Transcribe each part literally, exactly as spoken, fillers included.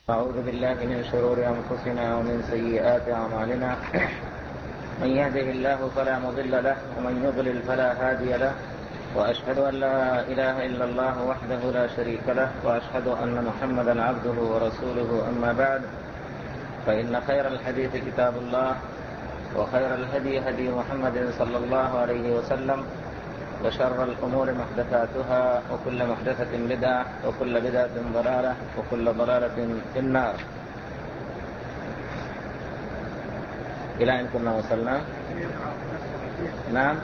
أعوذ بالله من شرور أنفسنا ومن سيئات أعمالنا. من يهده الله فلا مضل له ومن يضلل فلا هادي له، وأشهد أن لا إله إلا الله وحده لا شريك له، وأشهد أن محمدا عبده ورسوله. أما بعد، فإن خير الحديث كتاب الله، وخير الهدي هدي محمد صلى الله عليه وسلم، وشر الأمور محدثاتها، وكل محدثة بدعة، وكل بدعة ضلالة، وكل ضلالة في النار. إلى أن كنا وصلنا؟ نعم.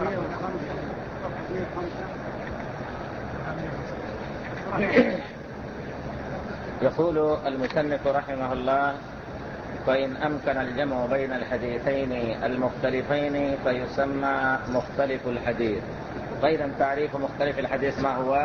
يقول المصنف رحمه الله: فإن أمكن الجمع بين الحديثين المختلفين فيسمى مختلف الحديث. أيضا تعريف مختلف الحديث ما هو؟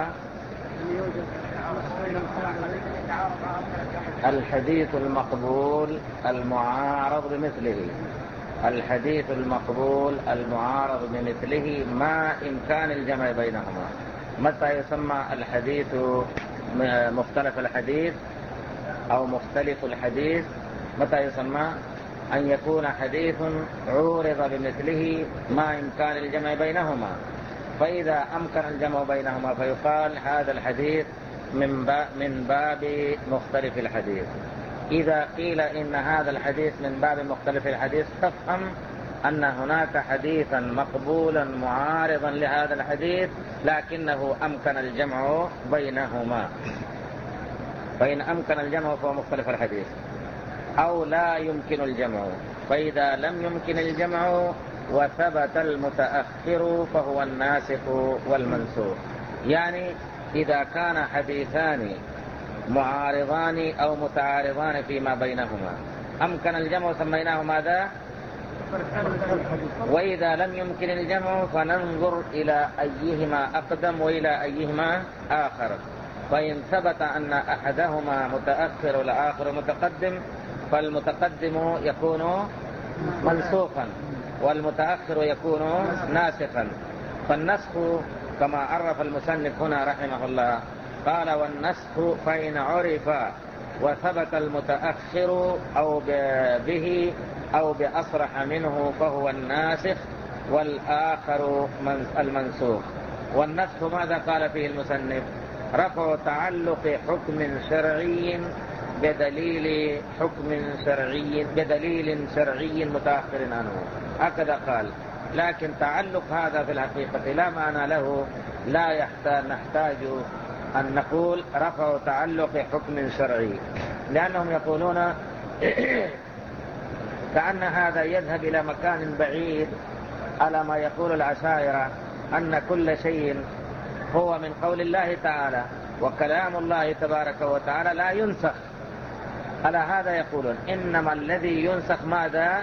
الحديث المقبول المعارض بمثله. الحديث المقبول المعارض بمثله مع إمكان الجمع بينهما. متى يسمى الحديث مختلف الحديث أو مختلف الحديث؟ متى يسمى؟ أن يكون حديث عورض بمثله مع إمكان الجمع بينهما، فإذا أمكن الجمع بينهما فيقال هذا الحديث من باب, من باب مختلف الحديث. إذا قيل إن هذا الحديث من باب مختلف الحديث، تفهم أن هناك حديثا مقبولا معارضا لهذا الحديث لكنه أمكن الجمع بينهما. فإن أمكن الجمع فهو مختلف الحديث، أو لا يمكن الجمع. فإذا لم يمكن الجمع وثبت المتأخر فهو الناسخ والمنسوخ. يعني إذا كان حديثان معارضان أو متعارضان فيما بينهما أمكن الجمع سميناه ماذا؟ وإذا لم يمكن الجمع فننظر إلى أيهما أقدم وإلى أيهما آخر. فإن ثبت أن أحدهما متأخر والآخر متقدم فالمتقدم يكون منسوخا والمتأخر يكون ناسخا. فالنسخ كما عرف المصنف هنا رحمه الله قال: والنسخ فإن عرف وثبت المتأخر أو به أو بأصرح منه فهو الناسخ والآخر المنسوخ. والنسخ ماذا قال فيه المصنف؟ رفع تعلق حكم شرعي بدليل حكم شرعي بدليل شرعي متأخر عنه، هكذا قال. لكن تعلق هذا في الحقيقة لا معنى له، لا يحتاج نحتاج أن نقول رفع تعلق حكم شرعي، لأنهم يقولون كأن هذا يذهب إلى مكان بعيد، على ما يقول الأشاعرة أن كل شيء هو من قول الله تعالى، وكلام الله تبارك وتعالى لا ينسخ. على هذا يقولون إنما الذي ينسخ ماذا؟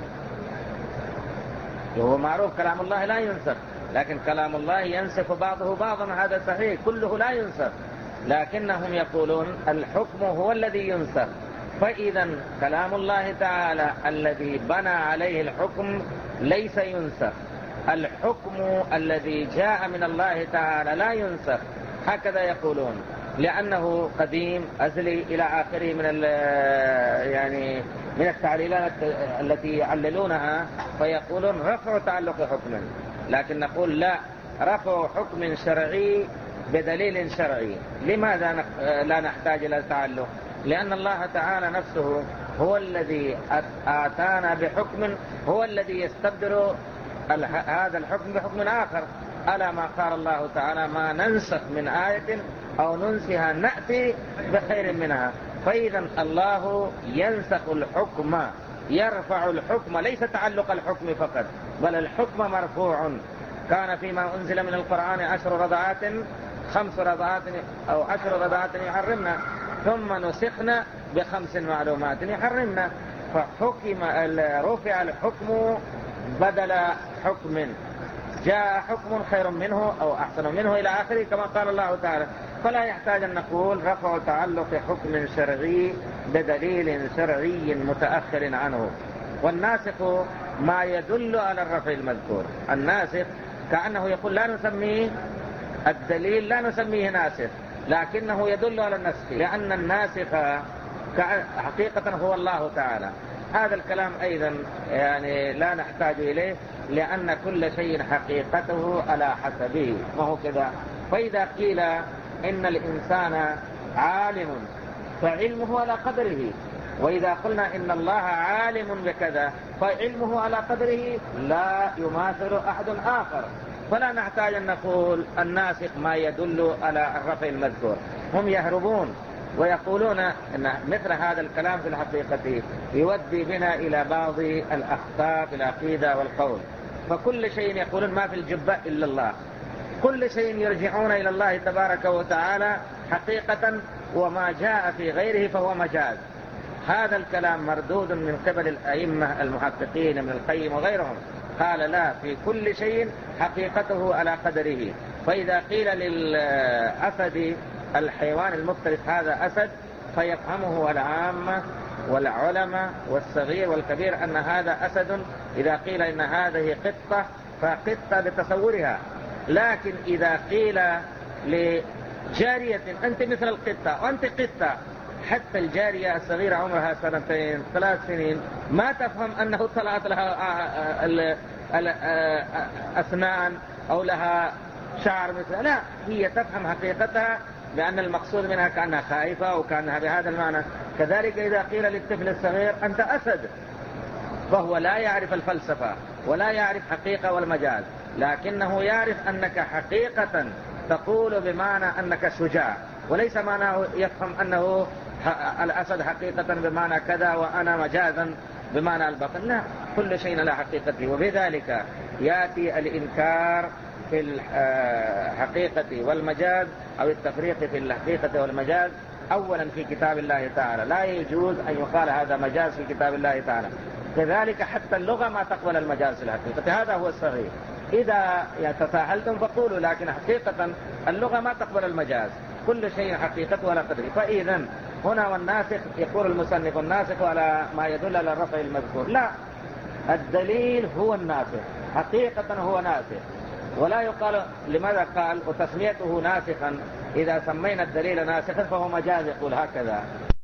هو معروف كلام الله لا ينسخ، لكن كلام الله ينسخ بعضه بعضا، هذا صحيح، كله لا ينسخ، لكنهم يقولون الحكم هو الذي ينسخ. فإذا كلام الله تعالى الذي بنى عليه الحكم ليس ينسخ، الحكم الذي جاء من الله تعالى لا ينسخ، هكذا يقولون، لأنه قديم أزلي إلى آخره من يعني من التعليلات التي يعللونها، فيقولون رفع تعلق حكم. لكن نقول لا، رفع حكم شرعي بدليل شرعي. لماذا لا نحتاج إلى التعلق؟ لأن الله تعالى نفسه هو الذي آتانا بحكم، هو الذي يستبدل هذا الحكم بحكم آخر. ألا ما قال الله تعالى: ما ننسخ من آية أو ننسها نأتي بخير منها. فإذا الله ينسخ الحكم، يرفع الحكم، ليس تعلق الحكم فقط، بل الحكم مرفوع. كان فيما أنزل من القرآن عشر رضعات خمس رضعات أو عشر رضعات يحرمنا، ثم نسخنا بخمس معلومات يحرمنا، فحكم رفع الحكم بدل حكم، جاء حكم خير منه أو أحسن منه إلى آخره كما قال الله تعالى. فلا يحتاج أن نقول رفع تعلق حكم شرعي بدليل شرعي متأخر عنه. والناسخ ما يدل على الرفع المذكور. الناسخ كأنه يقول لا نسميه الدليل، لا نسميه ناسخ، لكنه يدل على النسخ، لأن الناسخ حقيقة هو الله تعالى. هذا الكلام أيضا يعني لا نحتاج إليه، لأن كل شيء حقيقته على حسبه، ما هو كذا. فإذا قيل إن الإنسان عالم فعلمه على قدره، وإذا قلنا إن الله عالم بكذا فعلمه على قدره لا يماثل أحد آخر، فلا نحتاج أن نقول الناسخ ما يدل على الرفع المذكور. هم يهربون ويقولون أن مثل هذا الكلام في الحقيقة يودي بنا إلى بعض الأخطاء في العقيدة والقول. فكل شيء يقولون ما في الجبة إلا الله، كل شيء يرجعون إلى الله تبارك وتعالى حقيقة، وما جاء في غيره فهو مجاز. هذا الكلام مردود من قبل الأئمة المحققين من القيم وغيرهم، قال لا، في كل شيء حقيقته على قدره. فإذا قيل للأسد الحيوان المفترس هذا أسد، فيفهمه العامة والعلماء والصغير والكبير أن هذا أسد. إذا قيل إن هذه قطة فقطة بتصورها. لكن إذا قيل لجارية أنت مثل القطة وأنت قطة، حتى الجارية الصغيرة عمرها سنتين ثلاث سنين ما تفهم أنه طلعت لها أسنان أو لها شعر مثل، لا، هي تفهم حقيقتها بأن المقصود منها كأنها خائفة أو كأنها بهذا المعنى. كذلك إذا قيل للطفل الصغير أنت أسد، فهو لا يعرف الفلسفة ولا يعرف حقيقة والمجاز، لكنه يعرف أنك حقيقة تقول بمعنى أنك شجاع، وليس معناه يفهم أنه الأسد حقيقة بمعنى كذا وأنا مجازا بمعنى البطن. لا، كل شيء له حقيقته. وبذلك يأتي الإنكار في الحقيقة والمجاز أو التفريق في الحقيقة والمجاز أولا في كتاب الله تعالى. لا يجوز أن يقال هذا مجاز في كتاب الله تعالى. كذلك حتى اللغة ما تقبل المجاز في الحقيقة، هذا هو الصغير. إذا تساهلتم فقولوا، لكن حقيقة اللغة ما تقبل المجاز، كل شيء حقيقته ولا قدره. فإذا هنا والناسخ يقول المصنف الناسخ على ما يدل على الرفع المذكور، لا، الدليل هو الناسخ، حقيقة هو ناسخ. ولا يقال لماذا قال وتسميته ناسخا، إذا سمينا الدليل ناسخا فهو مجاز، يقول هكذا،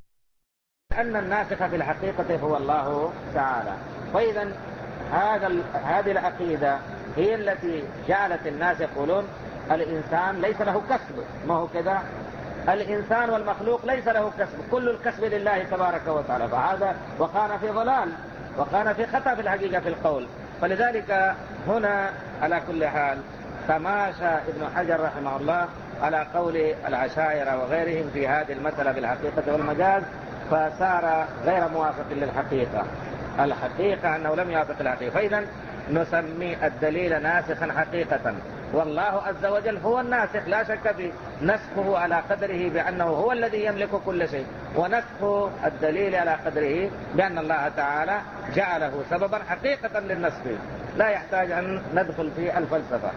أن الناسخ في الحقيقة هو الله تعالى. فإذا هذا هذه العقيدة هي التي جعلت الناس يقولون الإنسان ليس له كسب، ما هو كذا، الإنسان والمخلوق ليس له كسب، كل الكسب لله تبارك وتعالى. فهذا وكان في ضلال وكان في خطأ في الحقيقة في القول. فلذلك هنا على كل حال تماشى ابن حجر رحمه الله على قول العشائرة وغيرهم في هذه المسألة بالحقيقة والمجاز، فصار غير موافق للحقيقة. الحقيقة أنه لم يوافق الحقيقة، فإذا نسمي الدليل ناسخا حقيقة، والله عز وجل هو الناسخ لا شك فيه، نسخه على قدره بأنه هو الذي يملك كل شيء، ونسخ الدليل على قدره بأن الله تعالى جعله سببا حقيقة للنسخ، لا يحتاج أن ندخل في الفلسفة.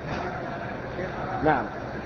نعم.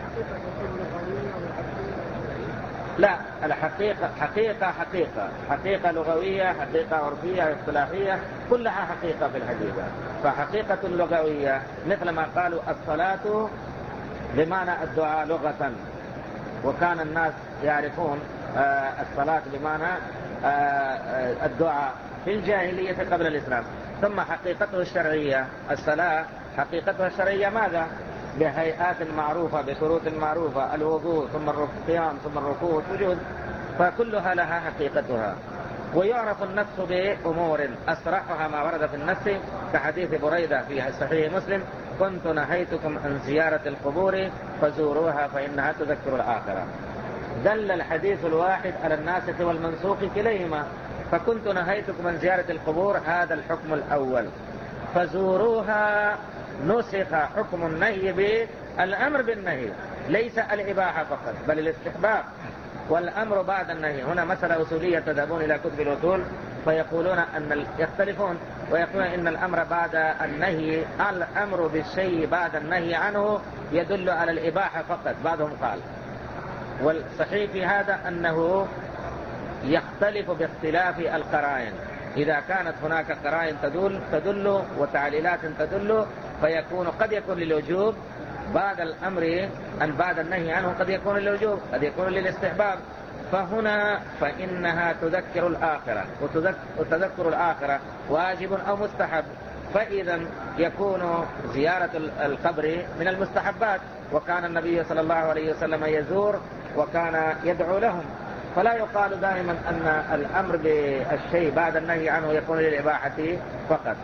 لا، الحقيقة حقيقة حقيقة حقيقة لغوية، حقيقة عرفية، اصطلاحية، كلها حقيقة في الحقيقة. فحقيقة لغوية مثل ما قالوا الصلاة بمعنى الدعاء لغة، وكان الناس يعرفون الصلاة بمعنى الدعاء في الجاهلية قبل الإسلام. ثم حقيقته الشرعية الصلاة، حقيقتها الشرعية ماذا؟ بهيئات معروفة بشروط معروفة، الوضوء ثم القيام ثم الركوع والسجود، فكلها لها حقيقتها. ويعرف النسخ بأمور أسرعها ما ورد في النسخ كحديث بريدة في صحيح مسلم: كنت نهيتكم عن زيارة القبور فزوروها فإنها تذكر الآخرة. دل الحديث الواحد على الناسخ والمنسوخ كليهما، فكنت نهيتكم عن زيارة القبور هذا الحكم الأول، فزوروها نسخ حكم النهي بالأمر بالنهي، ليس الإباحة فقط بل الاستحباب والأمر بعد النهي. هنا مسألة أصولية تذهبون إلى كتب الأصول فيقولون أن يختلفون ويقولون إن الأمر بعد النهي، الأمر بالشيء بعد النهي عنه يدل على الإباحة فقط، بعضهم قال. والصحيح في هذا أنه يختلف باختلاف القرائن، إذا كانت هناك قرائن تدل, تدل وتعليلات تدل فيكون قد يكون للوجوب بعد الأمر أن بعد النهي عنه، قد يكون للوجوب، قد يكون للاستحباب. فهنا فإنها تذكر الآخرة، وتذكر الآخرة واجب أو مستحب، فإذا يكون زيارة القبر من المستحبات، وكان النبي صلى الله عليه وسلم يزور وكان يدعو لهم، فلا يقال دائما أن الأمر بالشيء بعد النهي عنه يكون للإباحة فقط.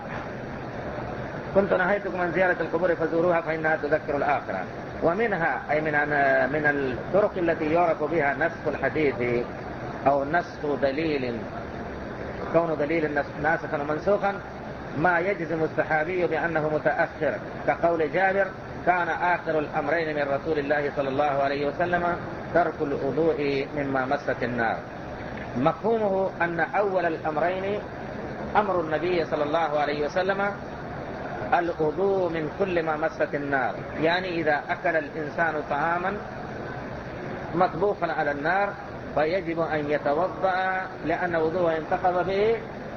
كنت نهيتكم عن زيارة القبور فزوروها فإنها تذكر الآخرة. ومنها أي من من الطرق التي يعرف بها نسخ الحديث أو نسخ دليل، كون دليل ناسخا ومنسوخا، ما يجزم الصحابي بأنه متأخر، كقول جابر: كان آخر الأمرين من رسول الله صلى الله عليه وسلم ترك الوضوء مما مست النار. مفهومه أن أول الأمرين أمر النبي صلى الله عليه وسلم الوضوء من كل ما مست النار، يعني إذا أكل الإنسان طعاما مطبوخا على النار فيجب أن يتوضأ، لأن وضوءه انتقض به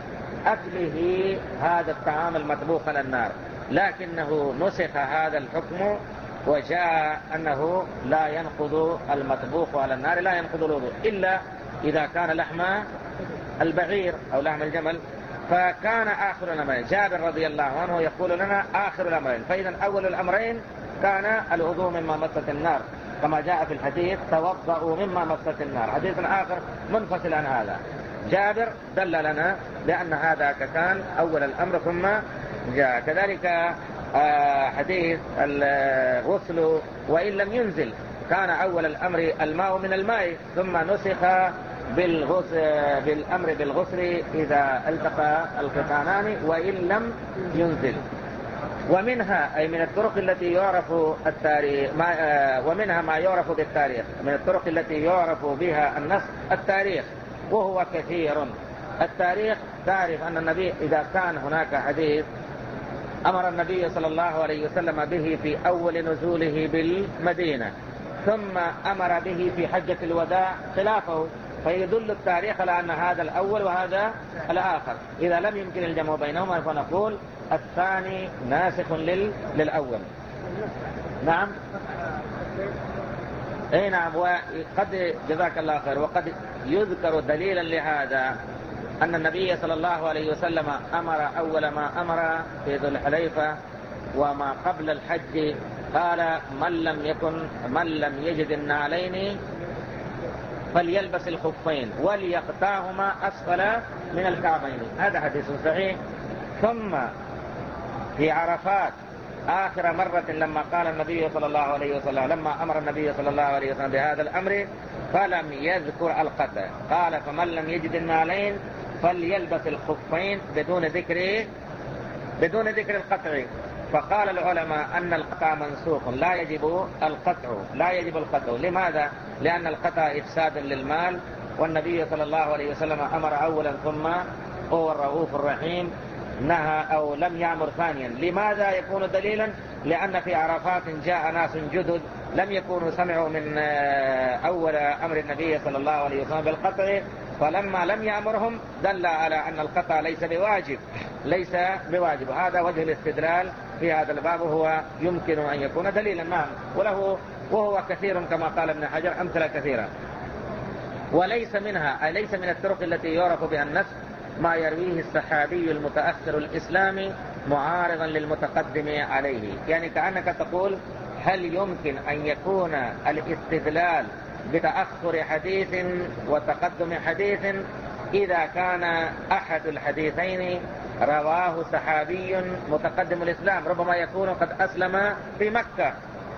أكله هذا الطعام المطبوخ على النار. لكنه نسخ هذا الحكم وجاء أنه لا ينقض المطبوخ على النار، لا ينقض الوضوء إلا إذا كان لحم البعير أو لحم الجمل. فكان آخر الأمرين، جابر رضي الله عنه يقول لنا آخر الأمرين، فإذا أول الأمرين كان الوضوء مما مست النار، كما جاء في الحديث: توضأوا مما مست النار. حديث آخر منفصل عن هذا. جابر دل لنا بأن هذا كان أول الأمر ثم جاء. كذلك حديث الغسل وإن لم ينزل، كان أول الأمر الماء من الماء، ثم نسخ بالأمر بالغسل إذا التقى الختانان وإن لم ينزل. ومنها أي من الطرق التي يعرف التاريخ ما ومنها ما يعرف بالتاريخ، من الطرق التي يعرف بها النسخ التاريخ، وهو كثير. التاريخ تعرف أن النبي إذا كان هناك حديث أمر النبي صلى الله عليه وسلم به في أول نزوله بالمدينة، ثم أمر به في حجة الوداع خلافه، فيدل التاريخ على أن هذا الأول وهذا الآخر. إذا لم يمكن الجمع بينهما فنقول الثاني ناسخ لل... للأول. نعم اي نعم. وقد جزاك الله خير، وقد يذكر دليلا لهذا أن النبي صلى الله عليه وسلم أمر أول ما أمر في ذو الحليفة وما قبل الحج، قال: من لم يكن من لم يجد النعلين فليلبس الخفين وليقطعهما أسفل من الكعبين. هذا حديث صحيح. ثم في عرفات آخر مرة لما قال النبي صلى الله عليه وسلم، لما أمر النبي صلى الله عليه وسلم بهذا الأمر فلم يذكر القطع، قال: فمن لم يجد النعلين فليلبس الخفين بدون ذكر بدون ذكر القطع. فقال العلماء أن القطع منسوخ، لا يجب القطع لا يجب القطع. لماذا؟ لأن القطع إفساد للمال، والنبي صلى الله عليه وسلم أمر أولا ثم هو الرؤوف الرحيم نهى أو لم يأمر ثانيا. لماذا يكون دليلا؟ لأن في عرفات جاء ناس جدد لم يكونوا سمعوا من أول أمر النبي صلى الله عليه وسلم بالقطع، فلما لم يأمرهم دل على أن القطع ليس بواجب ليس بواجب. هذا وجه الاستدلال في هذا الباب، وهو يمكن أن يكون دليلا. نعم. وله وهو كثير كما قال ابن حجر، أمثلة كثيرة. وليس منها أي ليس من الطرق التي يعرف بها النسخ ما يرويه الصحابي المتأخر الإسلامي معارضا للمتقدم عليه. يعني كأنك تقول: هل يمكن أن يكون الاستدلال بتأخر حديث وتقدم حديث إذا كان أحد الحديثين رواه صحابي متقدم الإسلام، ربما يكون قد أسلم في مكة،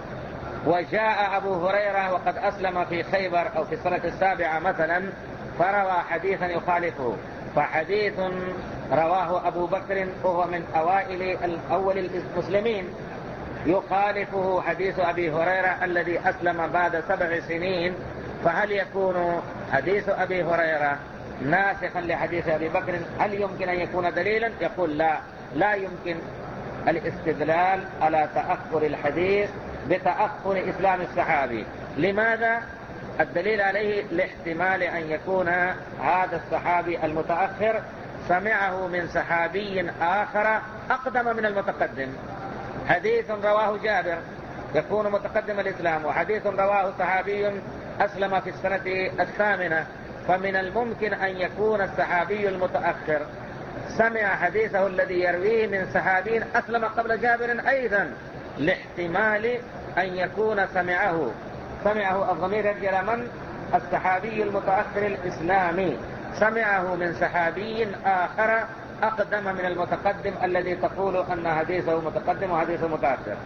وجاء أبو هريرة وقد أسلم في خيبر أو في السنة السابعة مثلا فروى حديثا يخالفه، فحديث رواه أبو بكر وهو من أوائل أول المسلمين يخالفه حديث أبي هريرة الذي أسلم بعد سبع سنين، فهل يكون حديث أبي هريرة ناسخا لحديث أبي بكر؟ هل يمكن أن يكون دليلا؟ يقول لا لا يمكن الاستدلال على تأخر الحديث بتأخر إسلام الصحابي. لماذا؟ الدليل عليه لاحتمال أن يكون هذا الصحابي المتأخر سمعه من صحابي آخر أقدم من المتقدم. حديث رواه جابر يكون متقدم الإسلام، وحديث رواه صحابي أسلم في السنة الثامنة، فمن الممكن أن يكون الصحابي المتأخر سمع حديثه الذي يرويه من صحابي أسلم قبل جابر أيضا، لاحتمال أن يكون سمعه سمعه الضمير يرجع إلى من؟ الصحابي المتأخر الإسلامي سمعه من صحابي آخر أقدم من المتقدم الذي تقول أن حديثه متقدم وحديثه متأخر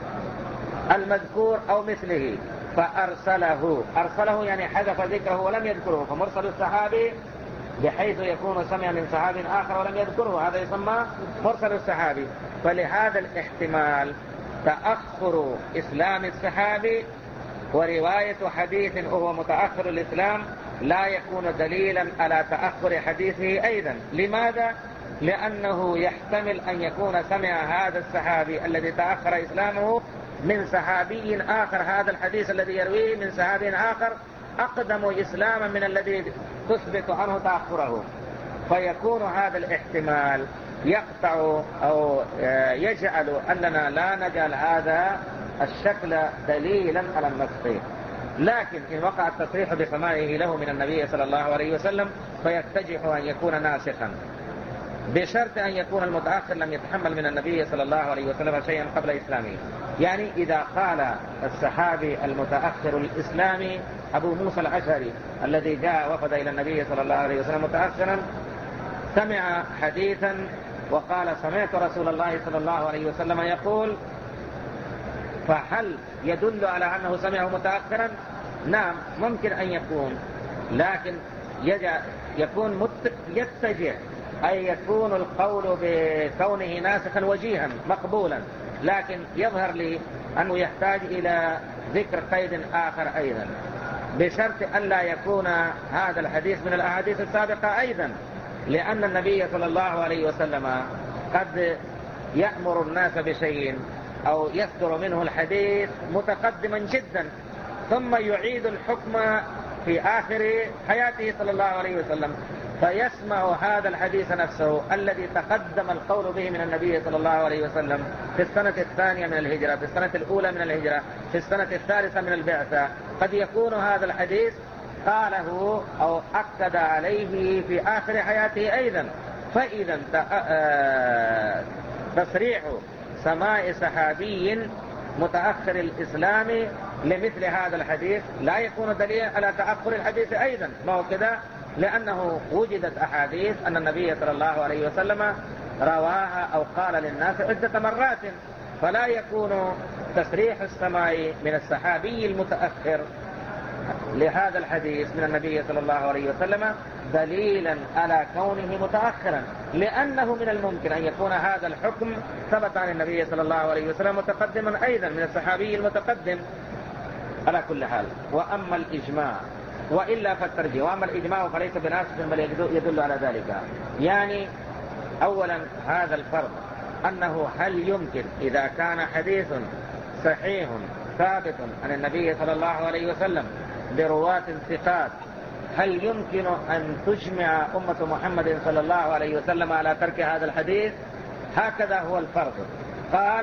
المذكور أو مثله، فأرسله. أرسله يعني حذف ذكره ولم يذكره، فمرسل الصحابي بحيث يكون سمع من صحابي آخر ولم يذكره، هذا يسمى مرسل الصحابي. فلهذا الاحتمال تأخر إسلام الصحابي ورواية حديث وهو متأخر الإسلام لا يكون دليلا على تأخر حديثه أيضا. لماذا؟ لأنه يحتمل أن يكون سمع هذا الصحابي الذي تأخر إسلامه من صحابي آخر هذا الحديث الذي يرويه من صحابي آخر أقدم إسلاما من الذي تثبت عنه تأخره، فيكون هذا الاحتمال يقطع أو يجعل أننا لا نجعل هذا الشكل دليلا على النسخ. لكن إن وقع التصريح بسماعه له من النبي صلى الله عليه وسلم فيرتجح أن يكون ناسخا، بشرط أن يكون المتأخر لم يتحمل من النبي صلى الله عليه وسلم شيئا قبل إسلامه. يعني إذا قال الصحابي المتأخر الإسلامي أبو موسى الأشعري الذي جاء وفد إلى النبي صلى الله عليه وسلم متأخرا سمع حديثا وقال سمعت رسول الله صلى الله عليه وسلم يقول، فهل يدل على أنه سمعه متأخرا؟ نعم ممكن أن يكون، لكن يكون يتجه أي يكون القول بكونه ناسخا وجيها مقبولا، لكن يظهر لي أنه يحتاج إلى ذكر قيد آخر أيضا، بشرط أن لا يكون هذا الحديث من الأحاديث السابقة أيضا، لأن النبي صلى الله عليه وسلم قد يأمر الناس بشيء أو يصدر منه الحديث متقدما جدا ثم يعيد الحكم في آخر حياته صلى الله عليه وسلم، فيسمع هذا الحديث نفسه الذي تقدم القول به من النبي صلى الله عليه وسلم في السنة الثانية من الهجرة، في السنة الأولى من الهجرة، في السنة الثالثة من البعثة، قد يكون هذا الحديث قاله أو أكد عليه في آخر حياته أيضا. فإذا تصريح سماع صحابي متأخر الإسلام لمثل هذا الحديث لا يكون دليلا على تأخر الحديث أيضا، ما هو كذا، لأنه وجدت أحاديث أن النبي صلى الله عليه وسلم رواها أو قال للناس عدة مرات، فلا يكون تصريح السماع من الصحابي المتأخر لهذا الحديث من النبي صلى الله عليه وسلم دليلا على كونه متأخرا، لأنه من الممكن أن يكون هذا الحكم ثبت عن النبي صلى الله عليه وسلم متقدما أيضا من الصحابي المتقدم. على كل حال، وأما الإجماع وإلا فالترجيح، وأما الإجماع فليس بناسخ بل يدل على ذلك. يعني أولا هذا الفرض أنه هل يمكن إذا كان حديث صحيح ثابت عن النبي صلى الله عليه وسلم برواة ثقات، هل يمكن أن تجمع أمة محمد صلى الله عليه وسلم على ترك هذا الحديث؟ هكذا هو الفرض. قال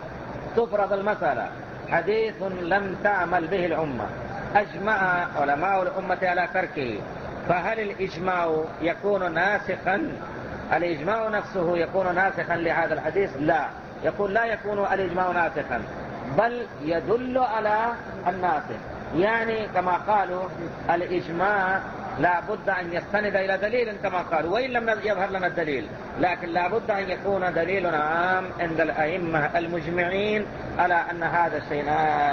تفرض المسألة حديث لم تعمل به الأمة، أجمع علماء الأمة على تركه، فهل الإجماع يكون ناسخا؟ الإجماع نفسه يكون ناسخا لهذا الحديث؟ لا، يقول لا يكون الإجماع ناسخا، بل يدل على الناسخ. يعني كما قالوا الإجماع لا بد أن يستند إلى دليل كما قالوا، وإن لم يظهر لنا الدليل، لكن لا بد أن يكون دليل عام عند الأئمة المجمعين على أن هذا الشيء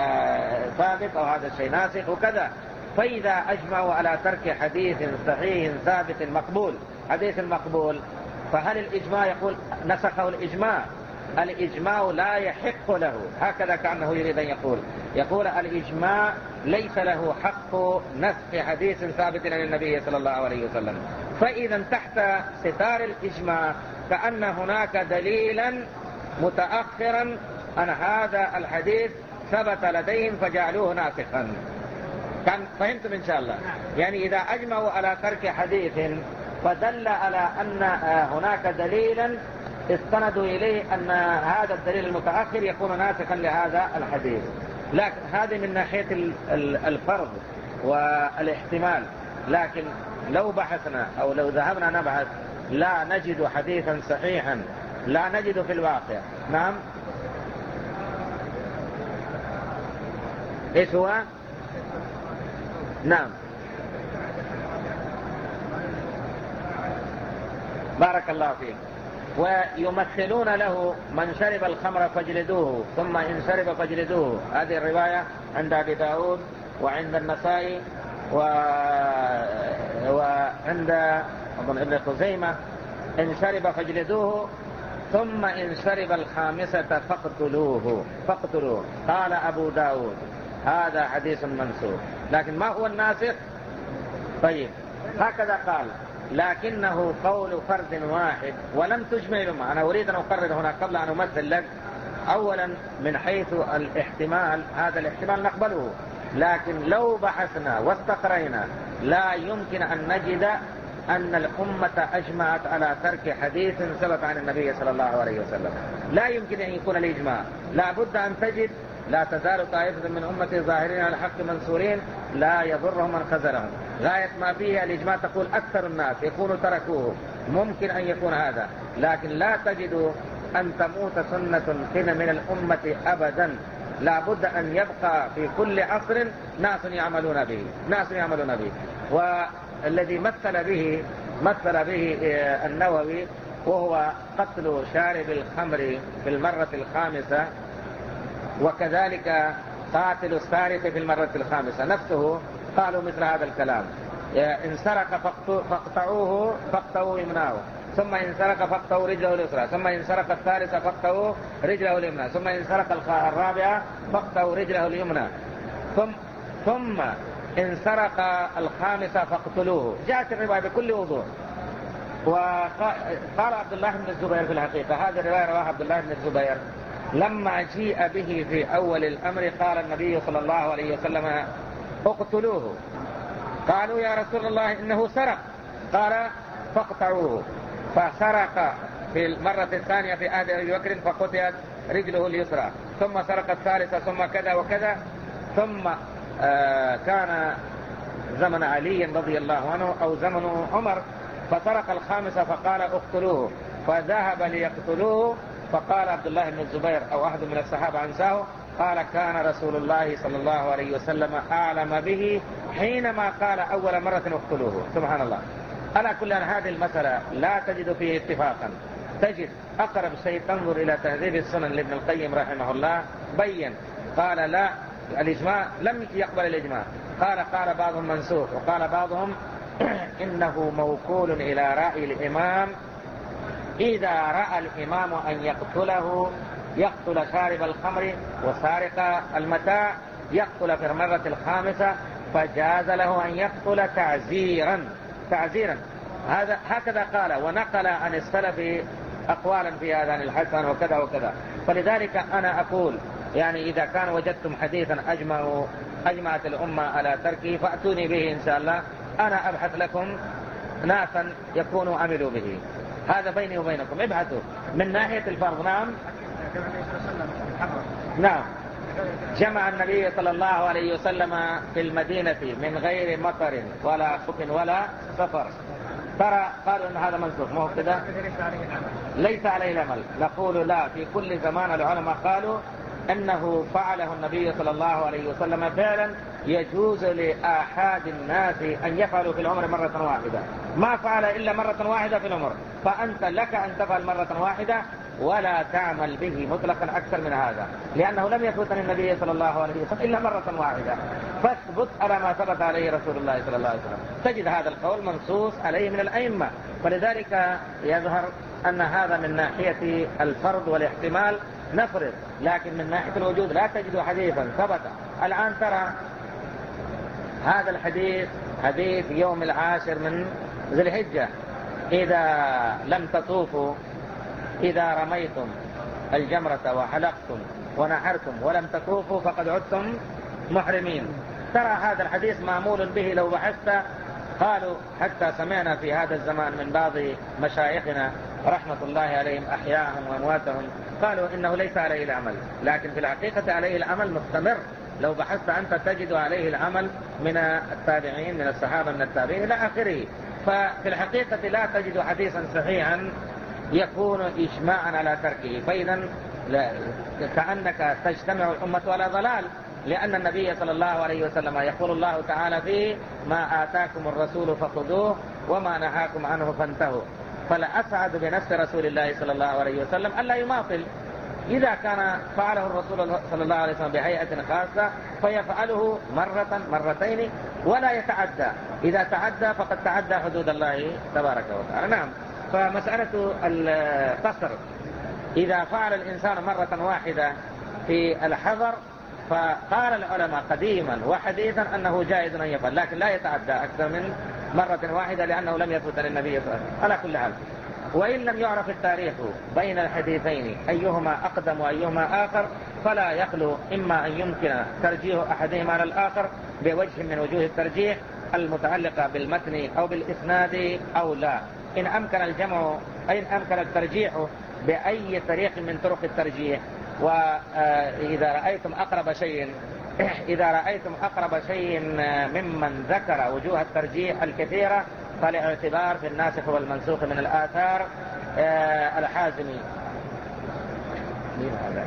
ثابت أو هذا الشيء ناسخ وكذا. فإذا أجمعوا على ترك حديث صحيح ثابت مقبول، حديث مقبول، فهل الإجماع يقول نسخه الإجماع؟ الإجماع لا يحق له، هكذا كأنه يريد أن يقول يقول الإجماع ليس له حق نسخ حديث ثابت عن النبي صلى الله عليه وسلم. فإذا تحت ستار الإجماع كأن هناك دليلا متأخرا عن هذا الحديث ثبت لديهم فجعلوه ناسخا. كان فهمتم إن شاء الله؟ يعني إذا أجمعوا على ترك حديث فدل على أن هناك دليلا استندوا إليه أن هذا الدليل المتأخر يكون ناسخا لهذا الحديث. لكن هذه من ناحية الفرض. والاحتمال، لكن لو بحثنا أو لو ذهبنا نبحث لا نجد حديثا صحيحا، لا نجد في الواقع. نعم، ايش هو؟ نعم، بارك الله فيك. ويمثلون له من شرب الخمر فاجلدوه ثم إن شرب فاجلدوه. هذه الرواية عند أبي داود وعند النسائي و... وعند أظن ابن خزيمة. إن شرب فاجلدوه ثم إن شرب الخامسة فاقتلوه فاقتلوه. قال أبو داود هذا حديث منسوخ. لكن ما هو الناسخ؟ طيب، هكذا قال، لكنه قول فرد واحد ولم تجمع الأمة. أنا أريد أن أقرر هنا قبل أن أمثل لك. أولا من حيث الاحتمال، هذا الاحتمال نقبله، لكن لو بحثنا واستقرينا لا يمكن أن نجد أن الأمة أجمعت على ترك حديث ثبت عن النبي صلى الله عليه وسلم. لا يمكن أن يكون الإجماع. لا بد أن تجد لا تزال طائفة من أمتي ظاهرين على الحق منصورين لا يضرهم من خذلهم. غاية ما فيه الإجماع تقول أكثر الناس يكونوا تركوه. ممكن أن يكون هذا، لكن لا تجد أن تموت سنة كده من الأمة أبدا. لا بد أن يبقى في كل عصر ناس يعملون به ناس يعملون به والذي مثل به مثل به النووي وهو قتل شارب الخمر في المرة الخامسة، وكذلك قاتل السارق في المرة الخامسة نفسه. قالوا مثل هذا الكلام: إن سرق فاقطعوه فاقطعوا يمناه، ثم إن سرق فاقطعوا رجله اليسرى، ثم إن سرق الثالثة فاقطعوا رجله اليمنى، ثم إن سرق الرابعة فاقطعوا رجله اليمنى، ثم ثم إن سرق الخامسة فاقتلوه. جاءت الرواية بكل وضوح. وقال عبد الله بن الزبير في الحقيقة، هذه الرواية رواها عبد الله بن الزبير، لما جيء به في أول الأمر قال النبي صلى الله عليه وسلم: اقتلوه. قالوا: يا رسول الله إنه سرق. قال: فاقطعوه. فسرق في المرة الثانية في عهد أبي بكر فقطعت رجله اليسرى، ثم سرق الثالثة، ثم كذا وكذا، ثم آه كان زمن علي رضي الله عنه أو زمن عمر فسرق الخامسة فقال: اقتلوه. فذهب ليقتلوه، فقال عبد الله بن الزبير أو أحد من الصحابة عنساه قال: كان رسول الله صلى الله عليه وسلم أعلم به حينما قال أول مرة اقتلوه. سبحان الله. على كل أن هذه المسألة لا تجد فيه اتفاقا. تجد أقرب شيء تنظر إلى تهذيب السنن لابن القيم رحمه الله، بين قال لا، الإجماع لم يقبل الإجماع. قال قال بعضهم منسوخ، وقال بعضهم إنه موكول إلى رأي الإمام إذا رأى الإمام أن يقتله، يقتل شارب الخمر وسارق المتاع، يقتل في المرة الخامسة، فجاز له أن يقتل تعزيرا تعزيرا هذا هكذا قال. ونقل عن السلف أقوالا في هذا عن الحسن وكذا وكذا. فلذلك أنا أقول يعني إذا كان وجدتم حديثا أجمعوا أجمعت الأمة على تركه فأتوني به إن شاء الله، أنا أبحث لكم ناسا يكونوا عملوا به. هذا بيني وبينكم، ابحثوا من ناحية الفرض. نعم نعم جمع النبي صلى الله عليه وسلم في المدينة من غير مطر ولا خوف ولا سفر. ترى قالوا ان هذا منسوخ، ما هو كده؟ ليس عليه العمل. نقول لا، في كل زمان العلماء قالوا انه فعله النبي صلى الله عليه وسلم فعلا يجوز لآحاد الناس ان يفعلوا في العمر مرة واحدة. ما فعل الا مرة واحدة في العمر، فانت لك ان تفعل مرة واحدة ولا تعمل به مطلقا أكثر من هذا، لأنه لم يثبت عن النبي صلى الله عليه وسلم إلا مرة واحدة. فاثبت على ما ثبت عليه رسول الله صلى الله عليه وسلم. تجد هذا القول منصوص عليه من الأئمة. فلذلك يظهر أن هذا من ناحية الفرض والاحتمال نفرض، لكن من ناحية الوجود لا تجد حديثا ثبت. الآن ترى هذا الحديث حديث يوم العاشر من ذي الحجة: إذا لم تطوفوا، إذا رميتم الجمرة وحلقتم ونحرتم ولم تطوفوا فقد عدتم محرمين. ترى هذا الحديث معمول به لو بحثت. قالوا حتى سمعنا في هذا الزمان من بعض مشايخنا رحمة الله عليهم أحياهم وأمواتهم قالوا إنه ليس عليه العمل، لكن في الحقيقة عليه العمل مستمر لو بحثت أنت تجد عليه العمل من التابعين، من الصحابة، من التابعين إلى آخره. ففي الحقيقة لا تجد حديثا صحيحا يكون إجماعا على تركه، فإذا كأنك تجتمع الأمة على ضلال، لأن النبي صلى الله عليه وسلم يقول الله تعالى فيه: ما آتاكم الرسول فخذوه وما نهاكم عنه فانتهوا. فلأسعد بنفس رسول الله صلى الله عليه وسلم ألا يماطل. إذا كان فعله الرسول صلى الله عليه وسلم بهيئة خاصة فيفعله مرة مرتين ولا يتعدى. إذا تعدى فقد تعدى حدود الله تبارك وتعالى. نعم. فمسألة القصر إذا فعل الإنسان مرة واحدة في الحضر، فقال العلماء قديما وحديثا أنه جائز أن يفعل، لكن لا يتعدى أكثر من مرة واحدة، لأنه لم يثبت للنبي صلى الله عليه وسلم. على كل حال، وإن لم يعرف التاريخ بين الحديثين أيهما أقدم وأيهما آخر، فلا يخلو إما أن يمكن ترجيح أحدهما على الآخر بوجه من وجوه الترجيح المتعلقة بالمتن أو بالإسناد أو لا. إن أمكن الجمع، إن أمكن الترجيح بأي طريق من طرق الترجيح. وإذا رأيتم أقرب شيء إذا رأيتم أقرب شيء ممن ذكر وجوه الترجيح الكثيرة فالاعتبار في الناسخ والمنسوخ من الآثار الحازمي. مين هذا؟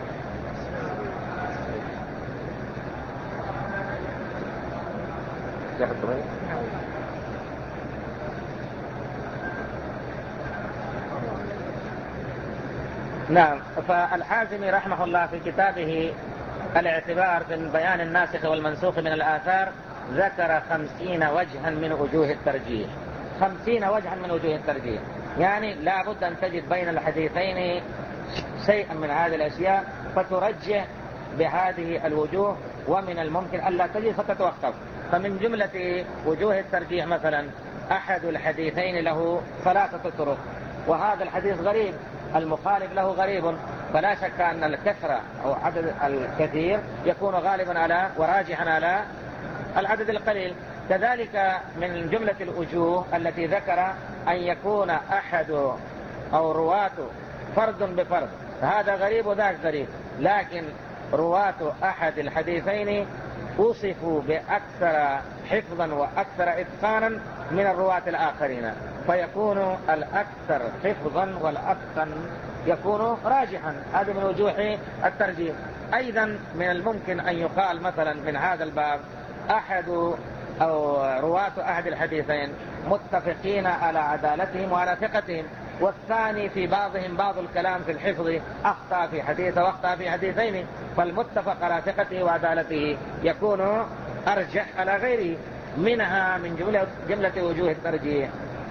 نعم. فالحازمي رحمه الله في كتابه الاعتبار في بيان الناسخ والمنسوخ من الآثار ذكر خمسين وجها من وجوه الترجيح. خمسين وجها من وجوه الترجيح، يعني لا بد أن تجد بين الحديثين شيئا من هذه الأشياء فترجح بهذه الوجوه، ومن الممكن ألا تجد فتتوقف. فمن جملة وجوه الترجيح مثلا أحد الحديثين له ثلاثة طرق، وهذا الحديث غريب، المخالف له غريب، فلا شك أن الكثرة أو عدد الكثير يكون غالبا على وراجحا على العدد القليل. كذلك من جملة الوجوه التي ذكر أن يكون أحد أو رواة فرد بفرد، هذا غريب وذاك غريب، لكن رواة أحد الحديثين وصفوا بأكثر حفظا وأكثر إتقانا من الرواة الآخرين، فيكون الأكثر حفظا والأتقن يكون راجحا. هذا من وجوه الترجيح. أيضا من الممكن أن يقال مثلا من هذا الباب أحد أو رواة أحد الحديثين متفقين على عدالتهم وعلى ثقتهم، والثاني في بعضهم بعض الكلام في الحفظ، أخطأ في حديث واخطأ في حديثين، فالمتفق على ثقته وعدالته يكون أرجح على غيره. منها من جملة, جملة وجوه الترجيح